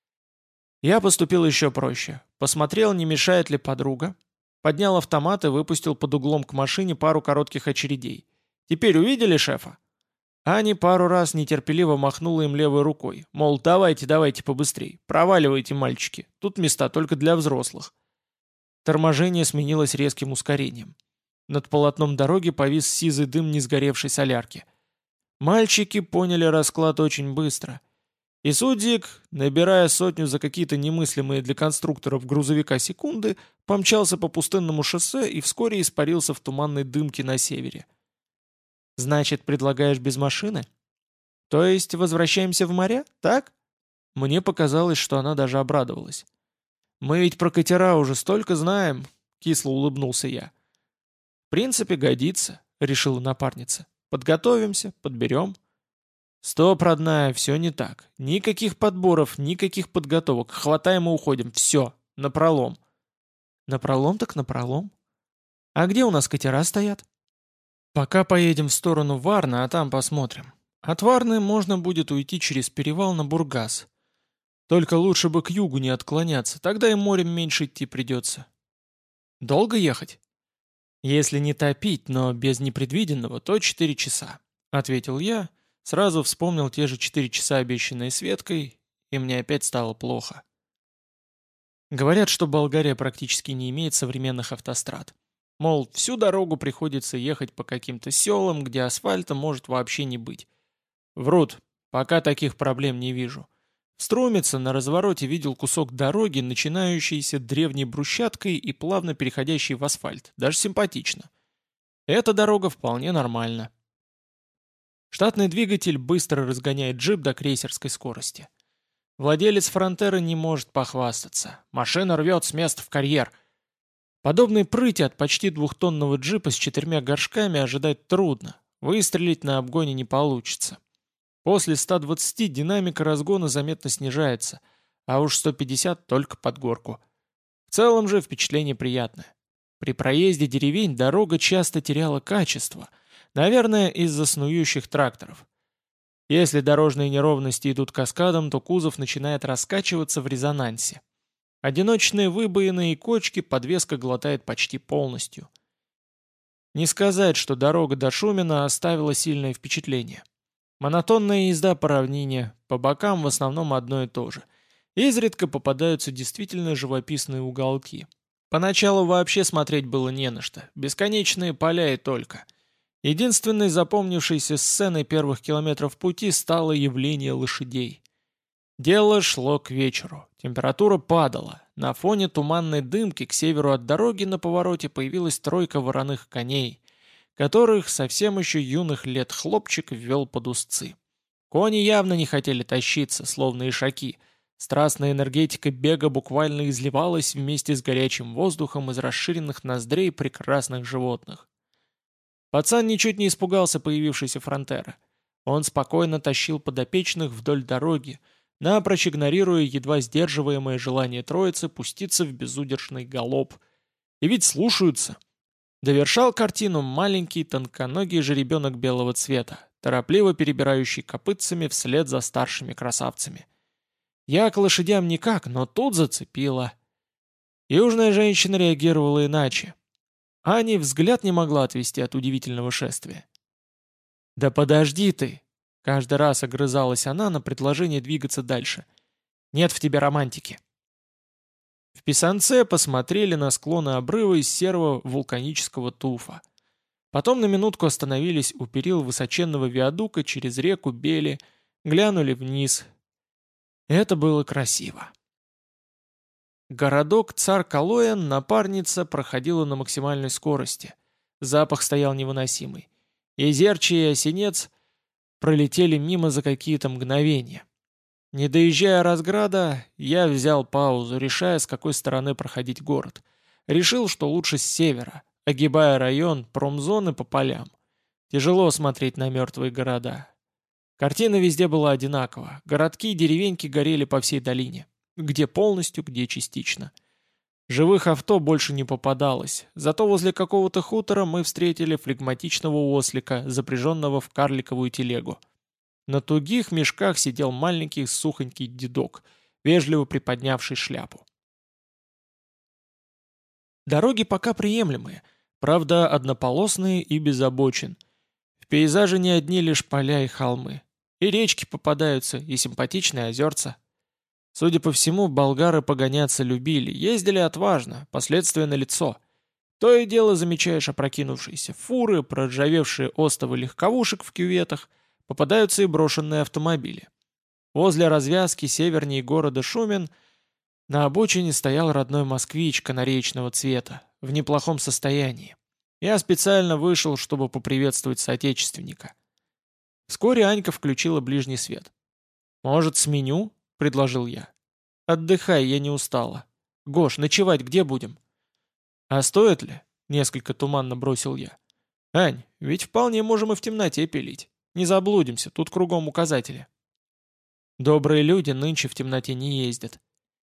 Я поступил еще проще. Посмотрел, не мешает ли подруга. Поднял автомат и выпустил под углом к машине пару коротких очередей. «Теперь увидели шефа?» Аня пару раз нетерпеливо махнула им левой рукой, мол, давайте, давайте побыстрей, проваливайте, мальчики, тут места только для взрослых. Торможение сменилось резким ускорением. Над полотном дороги повис сизый дым несгоревшей солярки. Мальчики поняли расклад очень быстро. И Судзик, набирая сотню за какие-то немыслимые для конструкторов грузовика секунды, помчался по пустынному шоссе и вскоре испарился в туманной дымке на севере. «Значит, предлагаешь без машины? То есть возвращаемся в моря, так?» Мне показалось, что она даже обрадовалась. «Мы ведь про катера уже столько знаем», — кисло улыбнулся я. «В принципе, годится», — решила напарница. «Подготовимся, подберем». «Стоп, родная, все не так. Никаких подборов, никаких подготовок. Хватаем и уходим. Все, напролом». «Напролом так напролом. А где у нас катера стоят?» «Пока поедем в сторону Варны, а там посмотрим. От Варны можно будет уйти через перевал на Бургас. Только лучше бы к югу не отклоняться, тогда и морем меньше идти придется». «Долго ехать?» «Если не топить, но без непредвиденного, то четыре часа», — ответил я, сразу вспомнил те же четыре часа, обещанные Светкой, и мне опять стало плохо. Говорят, что Болгария практически не имеет современных автострад. Мол, всю дорогу приходится ехать по каким-то селам, где асфальта может вообще не быть. Врут, пока таких проблем не вижу. В Струмице на развороте видел кусок дороги, начинающийся древней брусчаткой и плавно переходящий в асфальт. Даже симпатично. Эта дорога вполне нормальна. Штатный двигатель быстро разгоняет джип до крейсерской скорости. Владелец Фронтеры не может похвастаться. Машина рвет с места в карьер. Подобной прыти от почти двухтонного джипа с четырьмя горшками ожидать трудно. Выстрелить на обгоне не получится. После ста двадцати динамика разгона заметно снижается, а уж сто пятьдесят только под горку. В целом же впечатление приятное. При проезде деревень дорога часто теряла качество, наверное, из-за снующих тракторов. Если дорожные неровности идут каскадом, то кузов начинает раскачиваться в резонансе. Одиночные выбоины и кочки подвеска глотает почти полностью. Не сказать, что дорога до Шумина оставила сильное впечатление. Монотонная езда по равнине, по бокам в основном одно и то же. Изредка попадаются действительно живописные уголки. Поначалу вообще смотреть было не на что, бесконечные поля и только. Единственной запомнившейся сценой первых километров пути стало явление лошадей. Дело шло к вечеру, температура падала, на фоне туманной дымки к северу от дороги на повороте появилась тройка вороных коней, которых совсем еще юных лет хлопчик ввел под узцы. Кони явно не хотели тащиться, словно ишаки. Страстная энергетика бега буквально изливалась вместе с горячим воздухом из расширенных ноздрей прекрасных животных. Пацан ничуть не испугался появившейся фронтеры. Он спокойно тащил подопечных вдоль дороги, напрочь игнорируя едва сдерживаемое желание троицы пуститься в безудержный галоп. И ведь слушаются. Довершал картину маленький тонконогий жеребенок белого цвета, торопливо перебирающий копытцами вслед за старшими красавцами. Я к лошадям никак, но тут зацепила. Южная женщина реагировала иначе. Ани взгляд не могла отвести от удивительного шествия. «Да подожди ты!» — каждый раз огрызалась она на предложение двигаться дальше. «Нет в тебе романтики!» В Писанце посмотрели на склоны обрыва из серого вулканического туфа. Потом на минутку остановились у перил высоченного виадука через реку Бели, глянули вниз. Это было красиво. Городок Цар-Калоян напарница проходила на максимальной скорости. Запах стоял невыносимый. Езерчи и Осенец пролетели мимо за какие-то мгновения. Не доезжая Разграда, я взял паузу, решая, с какой стороны проходить город. Решил, что лучше с севера, огибая район промзоны по полям. Тяжело смотреть на мертвые города. Картина везде была одинакова. Городки и деревеньки горели по всей долине. Где полностью, где частично. Живых авто больше не попадалось, зато возле какого-то хутора мы встретили флегматичного ослика, запряженного в карликовую телегу. На тугих мешках сидел маленький сухонький дедок, вежливо приподнявший шляпу. Дороги пока приемлемые, правда однополосные и без обочин. В пейзаже не одни лишь поля и холмы. И речки попадаются, и симпатичные озерца. Судя по всему, болгары погоняться любили, ездили отважно, последствия налицо. То и дело замечаешь опрокинувшиеся фуры, проржавевшие остовы легковушек в кюветах, попадаются и брошенные автомобили. Возле развязки севернее города Шумен на обочине стоял родной москвич канареечного цвета, в неплохом состоянии. Я специально вышел, чтобы поприветствовать соотечественника. Вскоре Анька включила ближний свет. «Может, сменю?» — предложил я. «Отдыхай, я не устала. Гош, ночевать где будем?» «А стоит ли?» — несколько туманно бросил я. «Ань, ведь вполне можем и в темноте пилить. Не заблудимся, тут кругом указатели». Добрые люди нынче в темноте не ездят.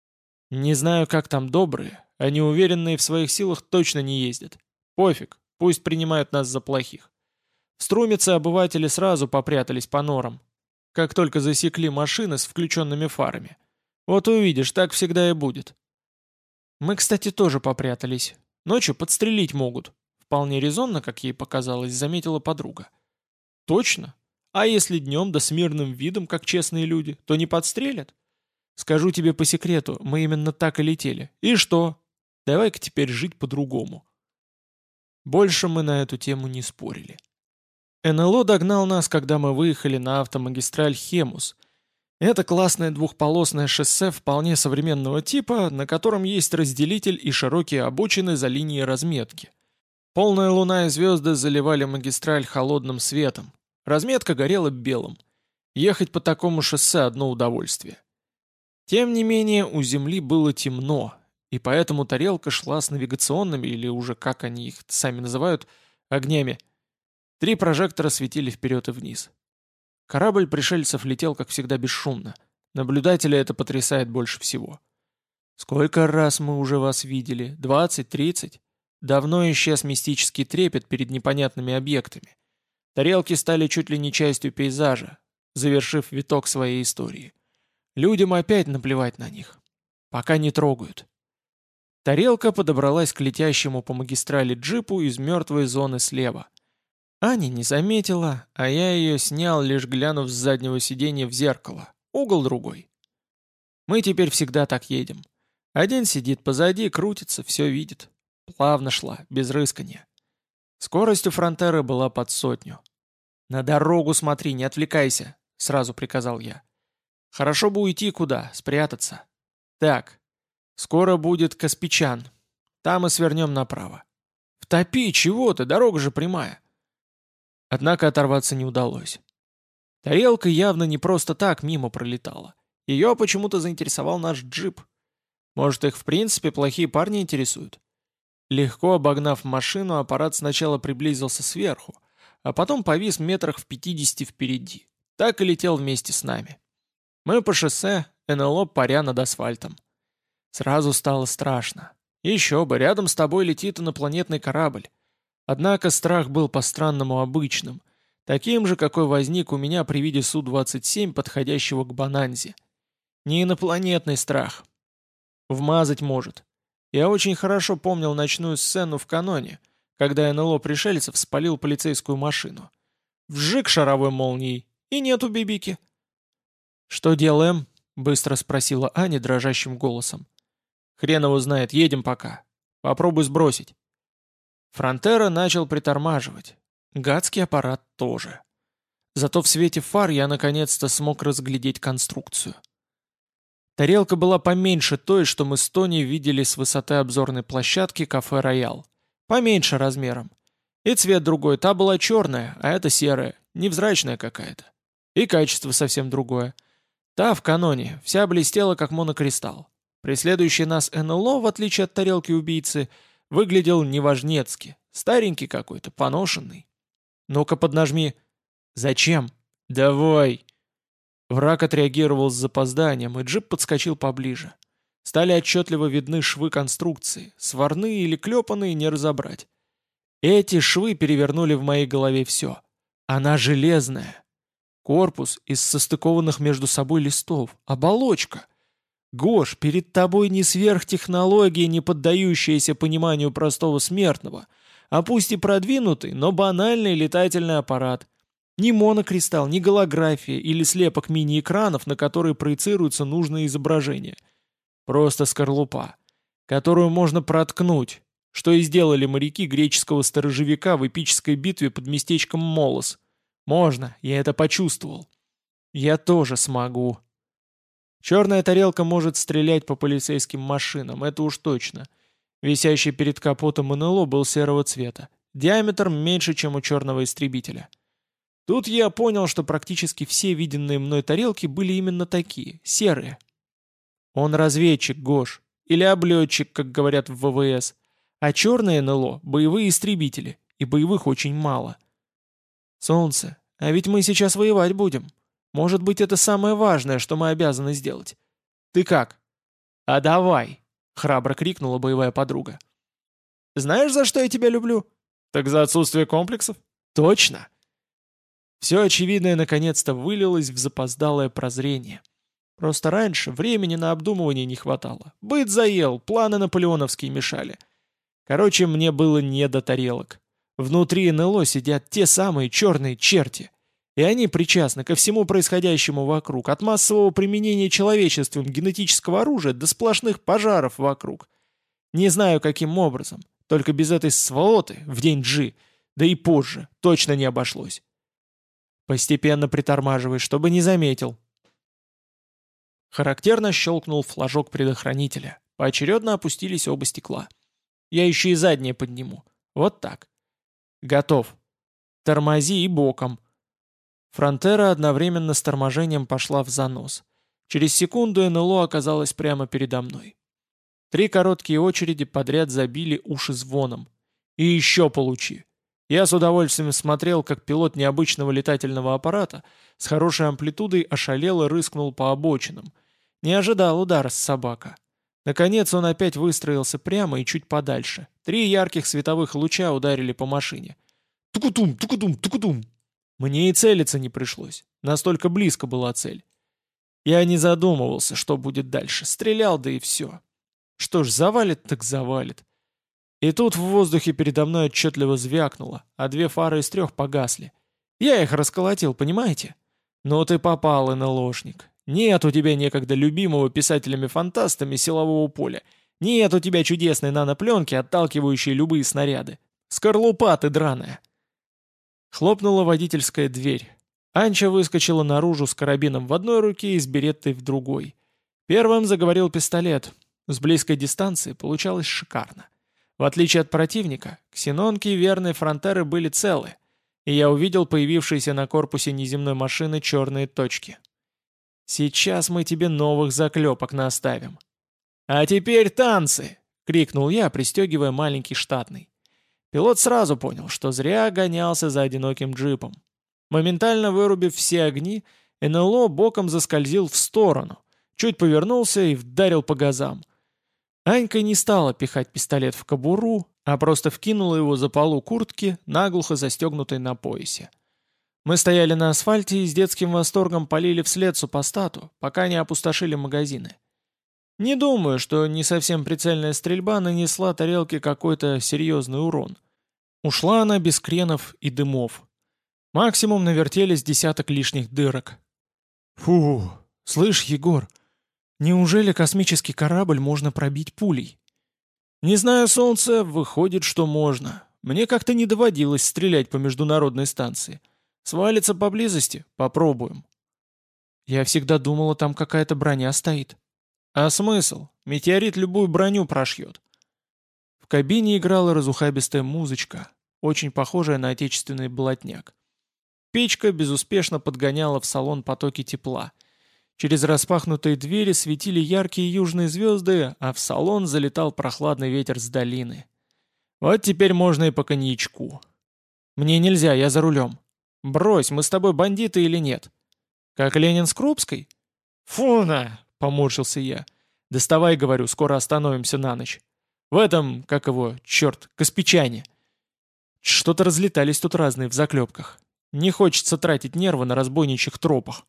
Не знаю, как там добрые, а неуверенные в своих силах точно не ездят. Пофиг, пусть принимают нас за плохих. В Струмице обыватели сразу попрятались по норам, как только засекли машины с включенными фарами. Вот увидишь, так всегда и будет. Мы, кстати, тоже попрятались. Ночью подстрелить могут. Вполне резонно, как ей показалось, заметила подруга. Точно? А если днем да с мирным видом, как честные люди, то не подстрелят? Скажу тебе по секрету, мы именно так и летели. И что? Давай-ка теперь жить по-другому. Больше мы на эту тему не спорили. эн эл о догнал нас, когда мы выехали на автомагистраль Хемус. Это классное двухполосное шоссе вполне современного типа, на котором есть разделитель и широкие обочины за линией разметки. Полная луна и звезды заливали магистраль холодным светом. Разметка горела белым. Ехать по такому шоссе одно удовольствие. Тем не менее, у Земли было темно, и поэтому тарелка шла с навигационными, или уже как они их сами называют, огнями. Три прожектора светили вперед и вниз. Корабль пришельцев летел, как всегда, бесшумно. Наблюдателя это потрясает больше всего. Сколько раз мы уже вас видели? Двадцать, тридцать? Давно исчез мистический трепет перед непонятными объектами. Тарелки стали чуть ли не частью пейзажа, завершив виток своей истории. Людям опять наплевать на них. Пока не трогают. Тарелка подобралась к летящему по магистрали джипу из мертвой зоны слева. Аня не заметила, а я ее снял, лишь глянув с заднего сиденья в зеркало. Угол другой. Мы теперь всегда так едем. Один сидит позади, крутится, все видит. Плавно шла, без рысканья. Скорость у Фронтеры была под сотню. «На дорогу смотри, не отвлекайся», — сразу приказал я. «Хорошо бы уйти куда, спрятаться. Так, скоро будет Каспичан. Там и свернем направо». «Втопи, чего ты, дорога же прямая». Однако оторваться не удалось. Тарелка явно не просто так мимо пролетала. Ее почему-то заинтересовал наш джип. Может, их в принципе плохие парни интересуют? Легко обогнав машину, аппарат сначала приблизился сверху, а потом повис метрах в пятидесяти впереди. Так и летел вместе с нами. Мы по шоссе, НЛО паря над асфальтом. Сразу стало страшно. Еще бы, рядом с тобой летит инопланетный корабль. Однако страх был по-странному обычным, таким же, какой возник у меня при виде Су двадцать семь, подходящего к Бананзе. Не инопланетный страх. Вмазать может. Я очень хорошо помнил ночную сцену в «Каноне», когда НЛО пришельцев спалил полицейскую машину. Вжик шаровой молнией, и нету бибики. «Что делаем?» — быстро спросила Аня дрожащим голосом. «Хрен его знает, едем пока. Попробуй сбросить». Фронтера начал притормаживать. Гадский аппарат тоже. Зато в свете фар я наконец-то смог разглядеть конструкцию. Тарелка была поменьше той, что мы с Тони видели с высоты обзорной площадки кафе «Роял». Поменьше размером. И цвет другой, та была черная, а эта серая, невзрачная какая-то. И качество совсем другое. Та в «Каноне» вся блестела, как монокристалл. Преследующий нас НЛО, в отличие от тарелки убийцы, выглядел неважнецки, старенький какой-то, поношенный. «Ну-ка поднажми». «Зачем?» «Давай». Враг отреагировал с запозданием, и джип подскочил поближе. Стали отчетливо видны швы конструкции, сварные или клепанные не разобрать. Эти швы перевернули в моей голове все. Она железная. Корпус из состыкованных между собой листов, оболочка. Гош, перед тобой не сверхтехнология, не поддающаяся пониманию простого смертного, а пусть и продвинутый, но банальный летательный аппарат. Ни монокристалл, ни голография или слепок мини-экранов, на которые проецируются нужные изображения. Просто скорлупа, которую можно проткнуть, что и сделали моряки греческого сторожевика в эпической битве под местечком Молос. Можно, я это почувствовал. Я тоже смогу. Черная тарелка может стрелять по полицейским машинам, это уж точно. Висящий перед капотом НЛО был серого цвета, диаметром меньше, чем у черного истребителя. Тут я понял, что практически все виденные мной тарелки были именно такие, серые. Он разведчик, Гош, или облетчик, как говорят в ВВС. А черные НЛО — боевые истребители, и боевых очень мало. Солнце, а ведь мы сейчас воевать будем. Может быть, это самое важное, что мы обязаны сделать. Ты как? А давай, храбро крикнула боевая подруга. Знаешь, за что я тебя люблю? Так за отсутствие комплексов? Точно. Все очевидное наконец-то вылилось в запоздалое прозрение. Просто раньше времени на обдумывание не хватало. Быт заел, планы наполеоновские мешали. Короче, мне было не до тарелок. Внутри НЛО сидят те самые черные черти. И они причастны ко всему происходящему вокруг, от массового применения человечеством генетического оружия до сплошных пожаров вокруг. Не знаю, каким образом, только без этой сволоты в день Джи, да и позже, точно не обошлось. Постепенно притормаживай, чтобы не заметил. Характерно щелкнул флажок предохранителя. Поочередно опустились оба стекла. Я еще и заднее подниму. Вот так. Готов. Тормози и боком. Фронтера одновременно с торможением пошла в занос. Через секунду НЛО оказалось прямо передо мной. Три короткие очереди подряд забили уши звоном. И еще получи. Я с удовольствием смотрел, как пилот необычного летательного аппарата с хорошей амплитудой ошалело рыскнул по обочинам. Не ожидал удара с собака. Наконец он опять выстроился прямо и чуть подальше. Три ярких световых луча ударили по машине. Тукутум, тукутум, тукутум. Мне и целиться не пришлось. Настолько близко была цель. Я не задумывался, что будет дальше. Стрелял, да и все. Что ж, завалит так завалит. И тут в воздухе передо мной отчетливо звякнуло, а две фары из трех погасли. Я их расколотил, понимаете? Ну ты попал, НЛОшник. Нет у тебя некогда любимого писателями-фантастами силового поля. Нет у тебя чудесной нанопленки, отталкивающей любые снаряды. Скорлупа ты драная. Хлопнула водительская дверь. Анча выскочила наружу с карабином в одной руке и с береттой в другой. Первым заговорил пистолет. С близкой дистанции получалось шикарно. В отличие от противника, ксенонки верной фронтеры были целы, и я увидел появившиеся на корпусе неземной машины черные точки. «Сейчас мы тебе новых заклепок наставим». «А теперь танцы!» — крикнул я, пристегивая маленький штатный. Пилот сразу понял, что зря гонялся за одиноким джипом. Моментально вырубив все огни, эн эл о боком заскользил в сторону, чуть повернулся и вдарил по газам. Анька не стала пихать пистолет в кобуру, а просто вкинула его за полу куртки, наглухо застегнутой на поясе. Мы стояли на асфальте и с детским восторгом полили вслед супостату, пока не опустошили магазины. Не думаю, что не совсем прицельная стрельба нанесла тарелке какой-то серьезный урон. Ушла она без кренов и дымов. Максимум навертелись десяток лишних дырок. Фу, слышь, Егор, неужели космический корабль можно пробить пулей? Не знаю, солнце, выходит, что можно. Мне как-то не доводилось стрелять по международной станции. Свалится поблизости? Попробуем. Я всегда думала, там какая-то броня стоит. А смысл? Метеорит любую броню прошьет. В кабине играла разухабистая музычка, очень похожая на отечественный блатняк. Печка безуспешно подгоняла в салон потоки тепла. Через распахнутые двери светили яркие южные звезды, а в салон залетал прохладный ветер с долины. Вот теперь можно и по коньячку. Мне нельзя, я за рулем. Брось, мы с тобой бандиты или нет? Как Ленин с Крупской? Фуна! — поморщился я. «Доставай, — говорю, — скоро остановимся на ночь. В этом, как его, черт, Каспичане. Что-то разлетались тут разные в заклепках. Не хочется тратить нервы на разбойничьих тропах».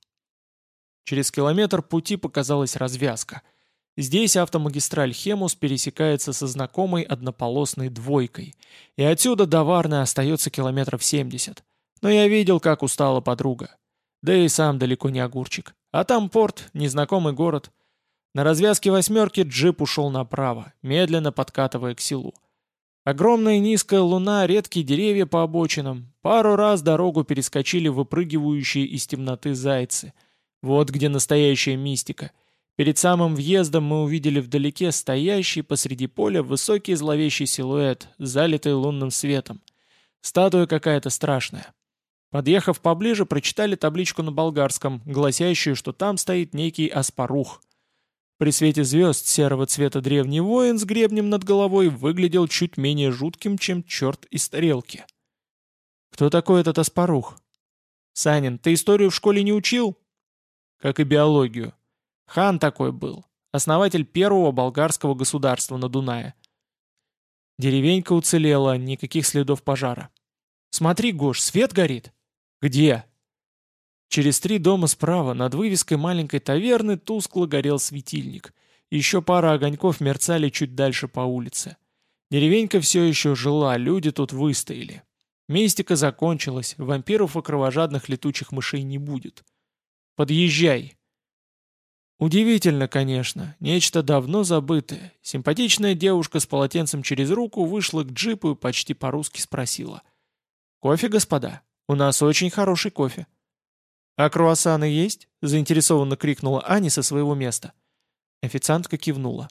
Через километр пути показалась развязка. Здесь автомагистраль Хемус пересекается со знакомой однополосной двойкой, и отсюда до Варны остается километров семьдесят. Но я видел, как устала подруга. Да и сам далеко не огурчик. А там порт, незнакомый город. На развязке восьмерки джип ушел направо, медленно подкатывая к селу. Огромная низкая луна, редкие деревья по обочинам. Пару раз дорогу перескочили выпрыгивающие из темноты зайцы. Вот где настоящая мистика. Перед самым въездом мы увидели вдалеке стоящий посреди поля высокий зловещий силуэт, залитый лунным светом. Статуя какая-то страшная. Подъехав поближе, прочитали табличку на болгарском, гласящую, что там стоит некий Аспарух. При свете звезд серого цвета древний воин с гребнем над головой выглядел чуть менее жутким, чем черт из тарелки. Кто такой этот Аспарух? Санин, ты историю в школе не учил? Как и биологию. Хан такой был, основатель первого болгарского государства на Дунае. Деревенька уцелела, никаких следов пожара. Смотри, Гош, свет горит. «Где?» Через три дома справа, над вывеской маленькой таверны, тускло горел светильник. Еще пара огоньков мерцали чуть дальше по улице. Деревенька все еще жила, люди тут выстояли. Мистика закончилась, вампиров и кровожадных летучих мышей не будет. «Подъезжай!» Удивительно, конечно, нечто давно забытое. Симпатичная девушка с полотенцем через руку вышла к джипу и почти по-русски спросила. «Кофе, господа? У нас очень хороший кофе». «А круассаны есть?» — заинтересованно крикнула Аня со своего места. Официантка кивнула.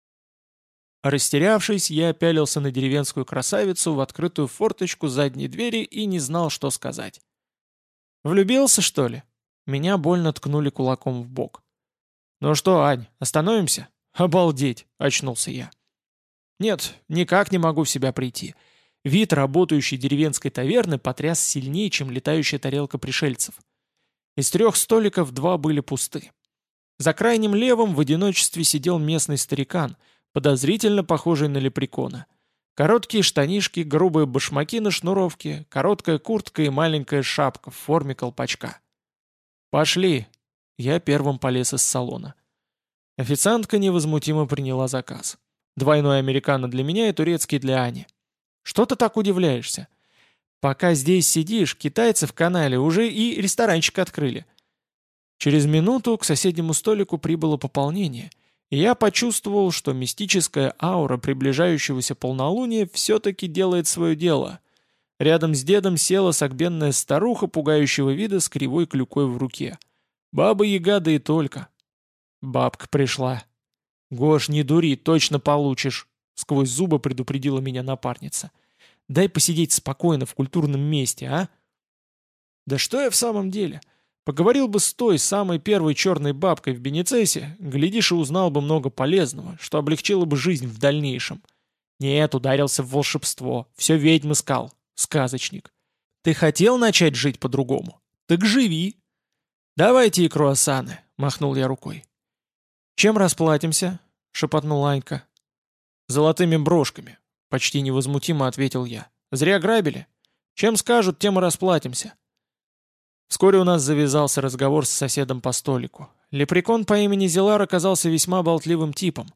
Растерявшись, я пялился на деревенскую красавицу в открытую форточку задней двери и не знал, что сказать. «Влюбился, что ли?» Меня больно ткнули кулаком в бок. «Ну что, Ань, остановимся?» «Обалдеть!» — очнулся я. «Нет, никак не могу в себя прийти». Вид работающей деревенской таверны потряс сильнее, чем летающая тарелка пришельцев. Из трех столиков два были пусты. За крайним левым в одиночестве сидел местный старикан, подозрительно похожий на лепрекона. Короткие штанишки, грубые башмаки на шнуровке, короткая куртка и маленькая шапка в форме колпачка. «Пошли!» Я первым полез из салона. Официантка невозмутимо приняла заказ. Двойной американо для меня и турецкий для Ани. Что ты так удивляешься? Пока здесь сидишь, китайцы в канале уже и ресторанчик открыли. Через минуту к соседнему столику прибыло пополнение, и я почувствовал, что мистическая аура приближающегося полнолуния все-таки делает свое дело. Рядом с дедом села согбенная старуха пугающего вида с кривой клюкой в руке. Баба-яга, да и только. Бабка пришла. «Гош, не дури, точно получишь», — сквозь зубы предупредила меня напарница. «Дай посидеть спокойно в культурном месте, а?» «Да что я в самом деле? Поговорил бы с той самой первой черной бабкой в Бенецесе, глядишь, и узнал бы много полезного, что облегчило бы жизнь в дальнейшем. Нет, ударился в волшебство, все ведьм искал, сказочник. Ты хотел начать жить по-другому? Так живи!» «Давайте и круассаны», — махнул я рукой. «Чем расплатимся?» — шепотнула Анька. «Золотыми брошками», — почти невозмутимо ответил я. «Зря грабили. Чем скажут, тем и расплатимся». Вскоре у нас завязался разговор с соседом по столику. Лепрекон по имени Зелар оказался весьма болтливым типом.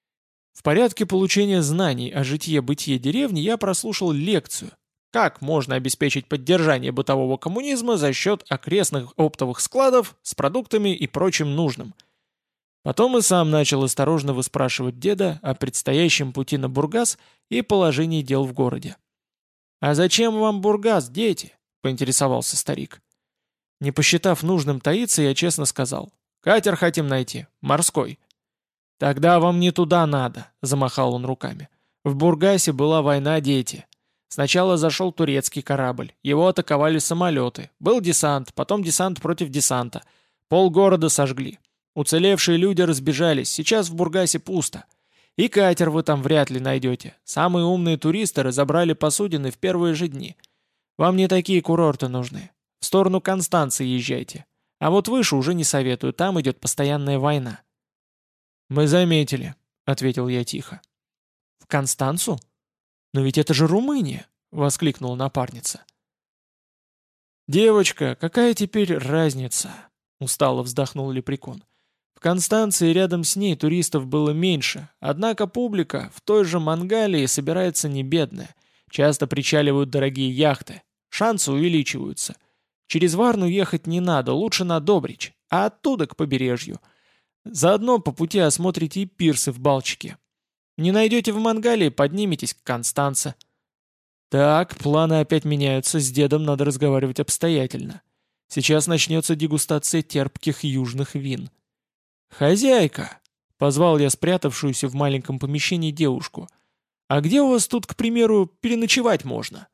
В порядке получения знаний о житье-бытие деревни я прослушал лекцию, как можно обеспечить поддержание бытового коммунизма за счет окрестных оптовых складов с продуктами и прочим нужным. Потом и сам начал осторожно выспрашивать деда о предстоящем пути на Бургас и положении дел в городе. «А зачем вам Бургас, дети?» — поинтересовался старик. Не посчитав нужным таиться, я честно сказал. «Катер хотим найти. Морской». «Тогда вам не туда надо», — замахал он руками. «В Бургасе была война, дети. Сначала зашел турецкий корабль. Его атаковали самолеты. Был десант, потом десант против десанта. Полгорода сожгли. Уцелевшие люди разбежались. Сейчас в Бургасе пусто. И катер вы там вряд ли найдете. Самые умные туристы разобрали посудины в первые же дни. Вам не такие курорты нужны. В сторону Констанции езжайте. А вот выше уже не советую, там идет постоянная война». «Мы заметили», — ответил я тихо. «В Констанцу? Но ведь это же Румыния!» — воскликнула напарница. «Девочка, какая теперь разница?» — устало вздохнул Лепрекон. «В Констанции рядом с ней туристов было меньше, однако публика в той же Мангалии собирается не бедная. Часто причаливают дорогие яхты, шансы увеличиваются. Через Варну ехать не надо, лучше на Добрич, а оттуда к побережью. Заодно по пути осмотрите и пирсы в Балчике. Не найдете в Мангалии, подниметесь к Констанце». «Так, планы опять меняются, с дедом надо разговаривать обстоятельно. Сейчас начнется дегустация терпких южных вин». «Хозяйка!» — позвал я спрятавшуюся в маленьком помещении девушку. «А где у вас тут, к примеру, переночевать можно?»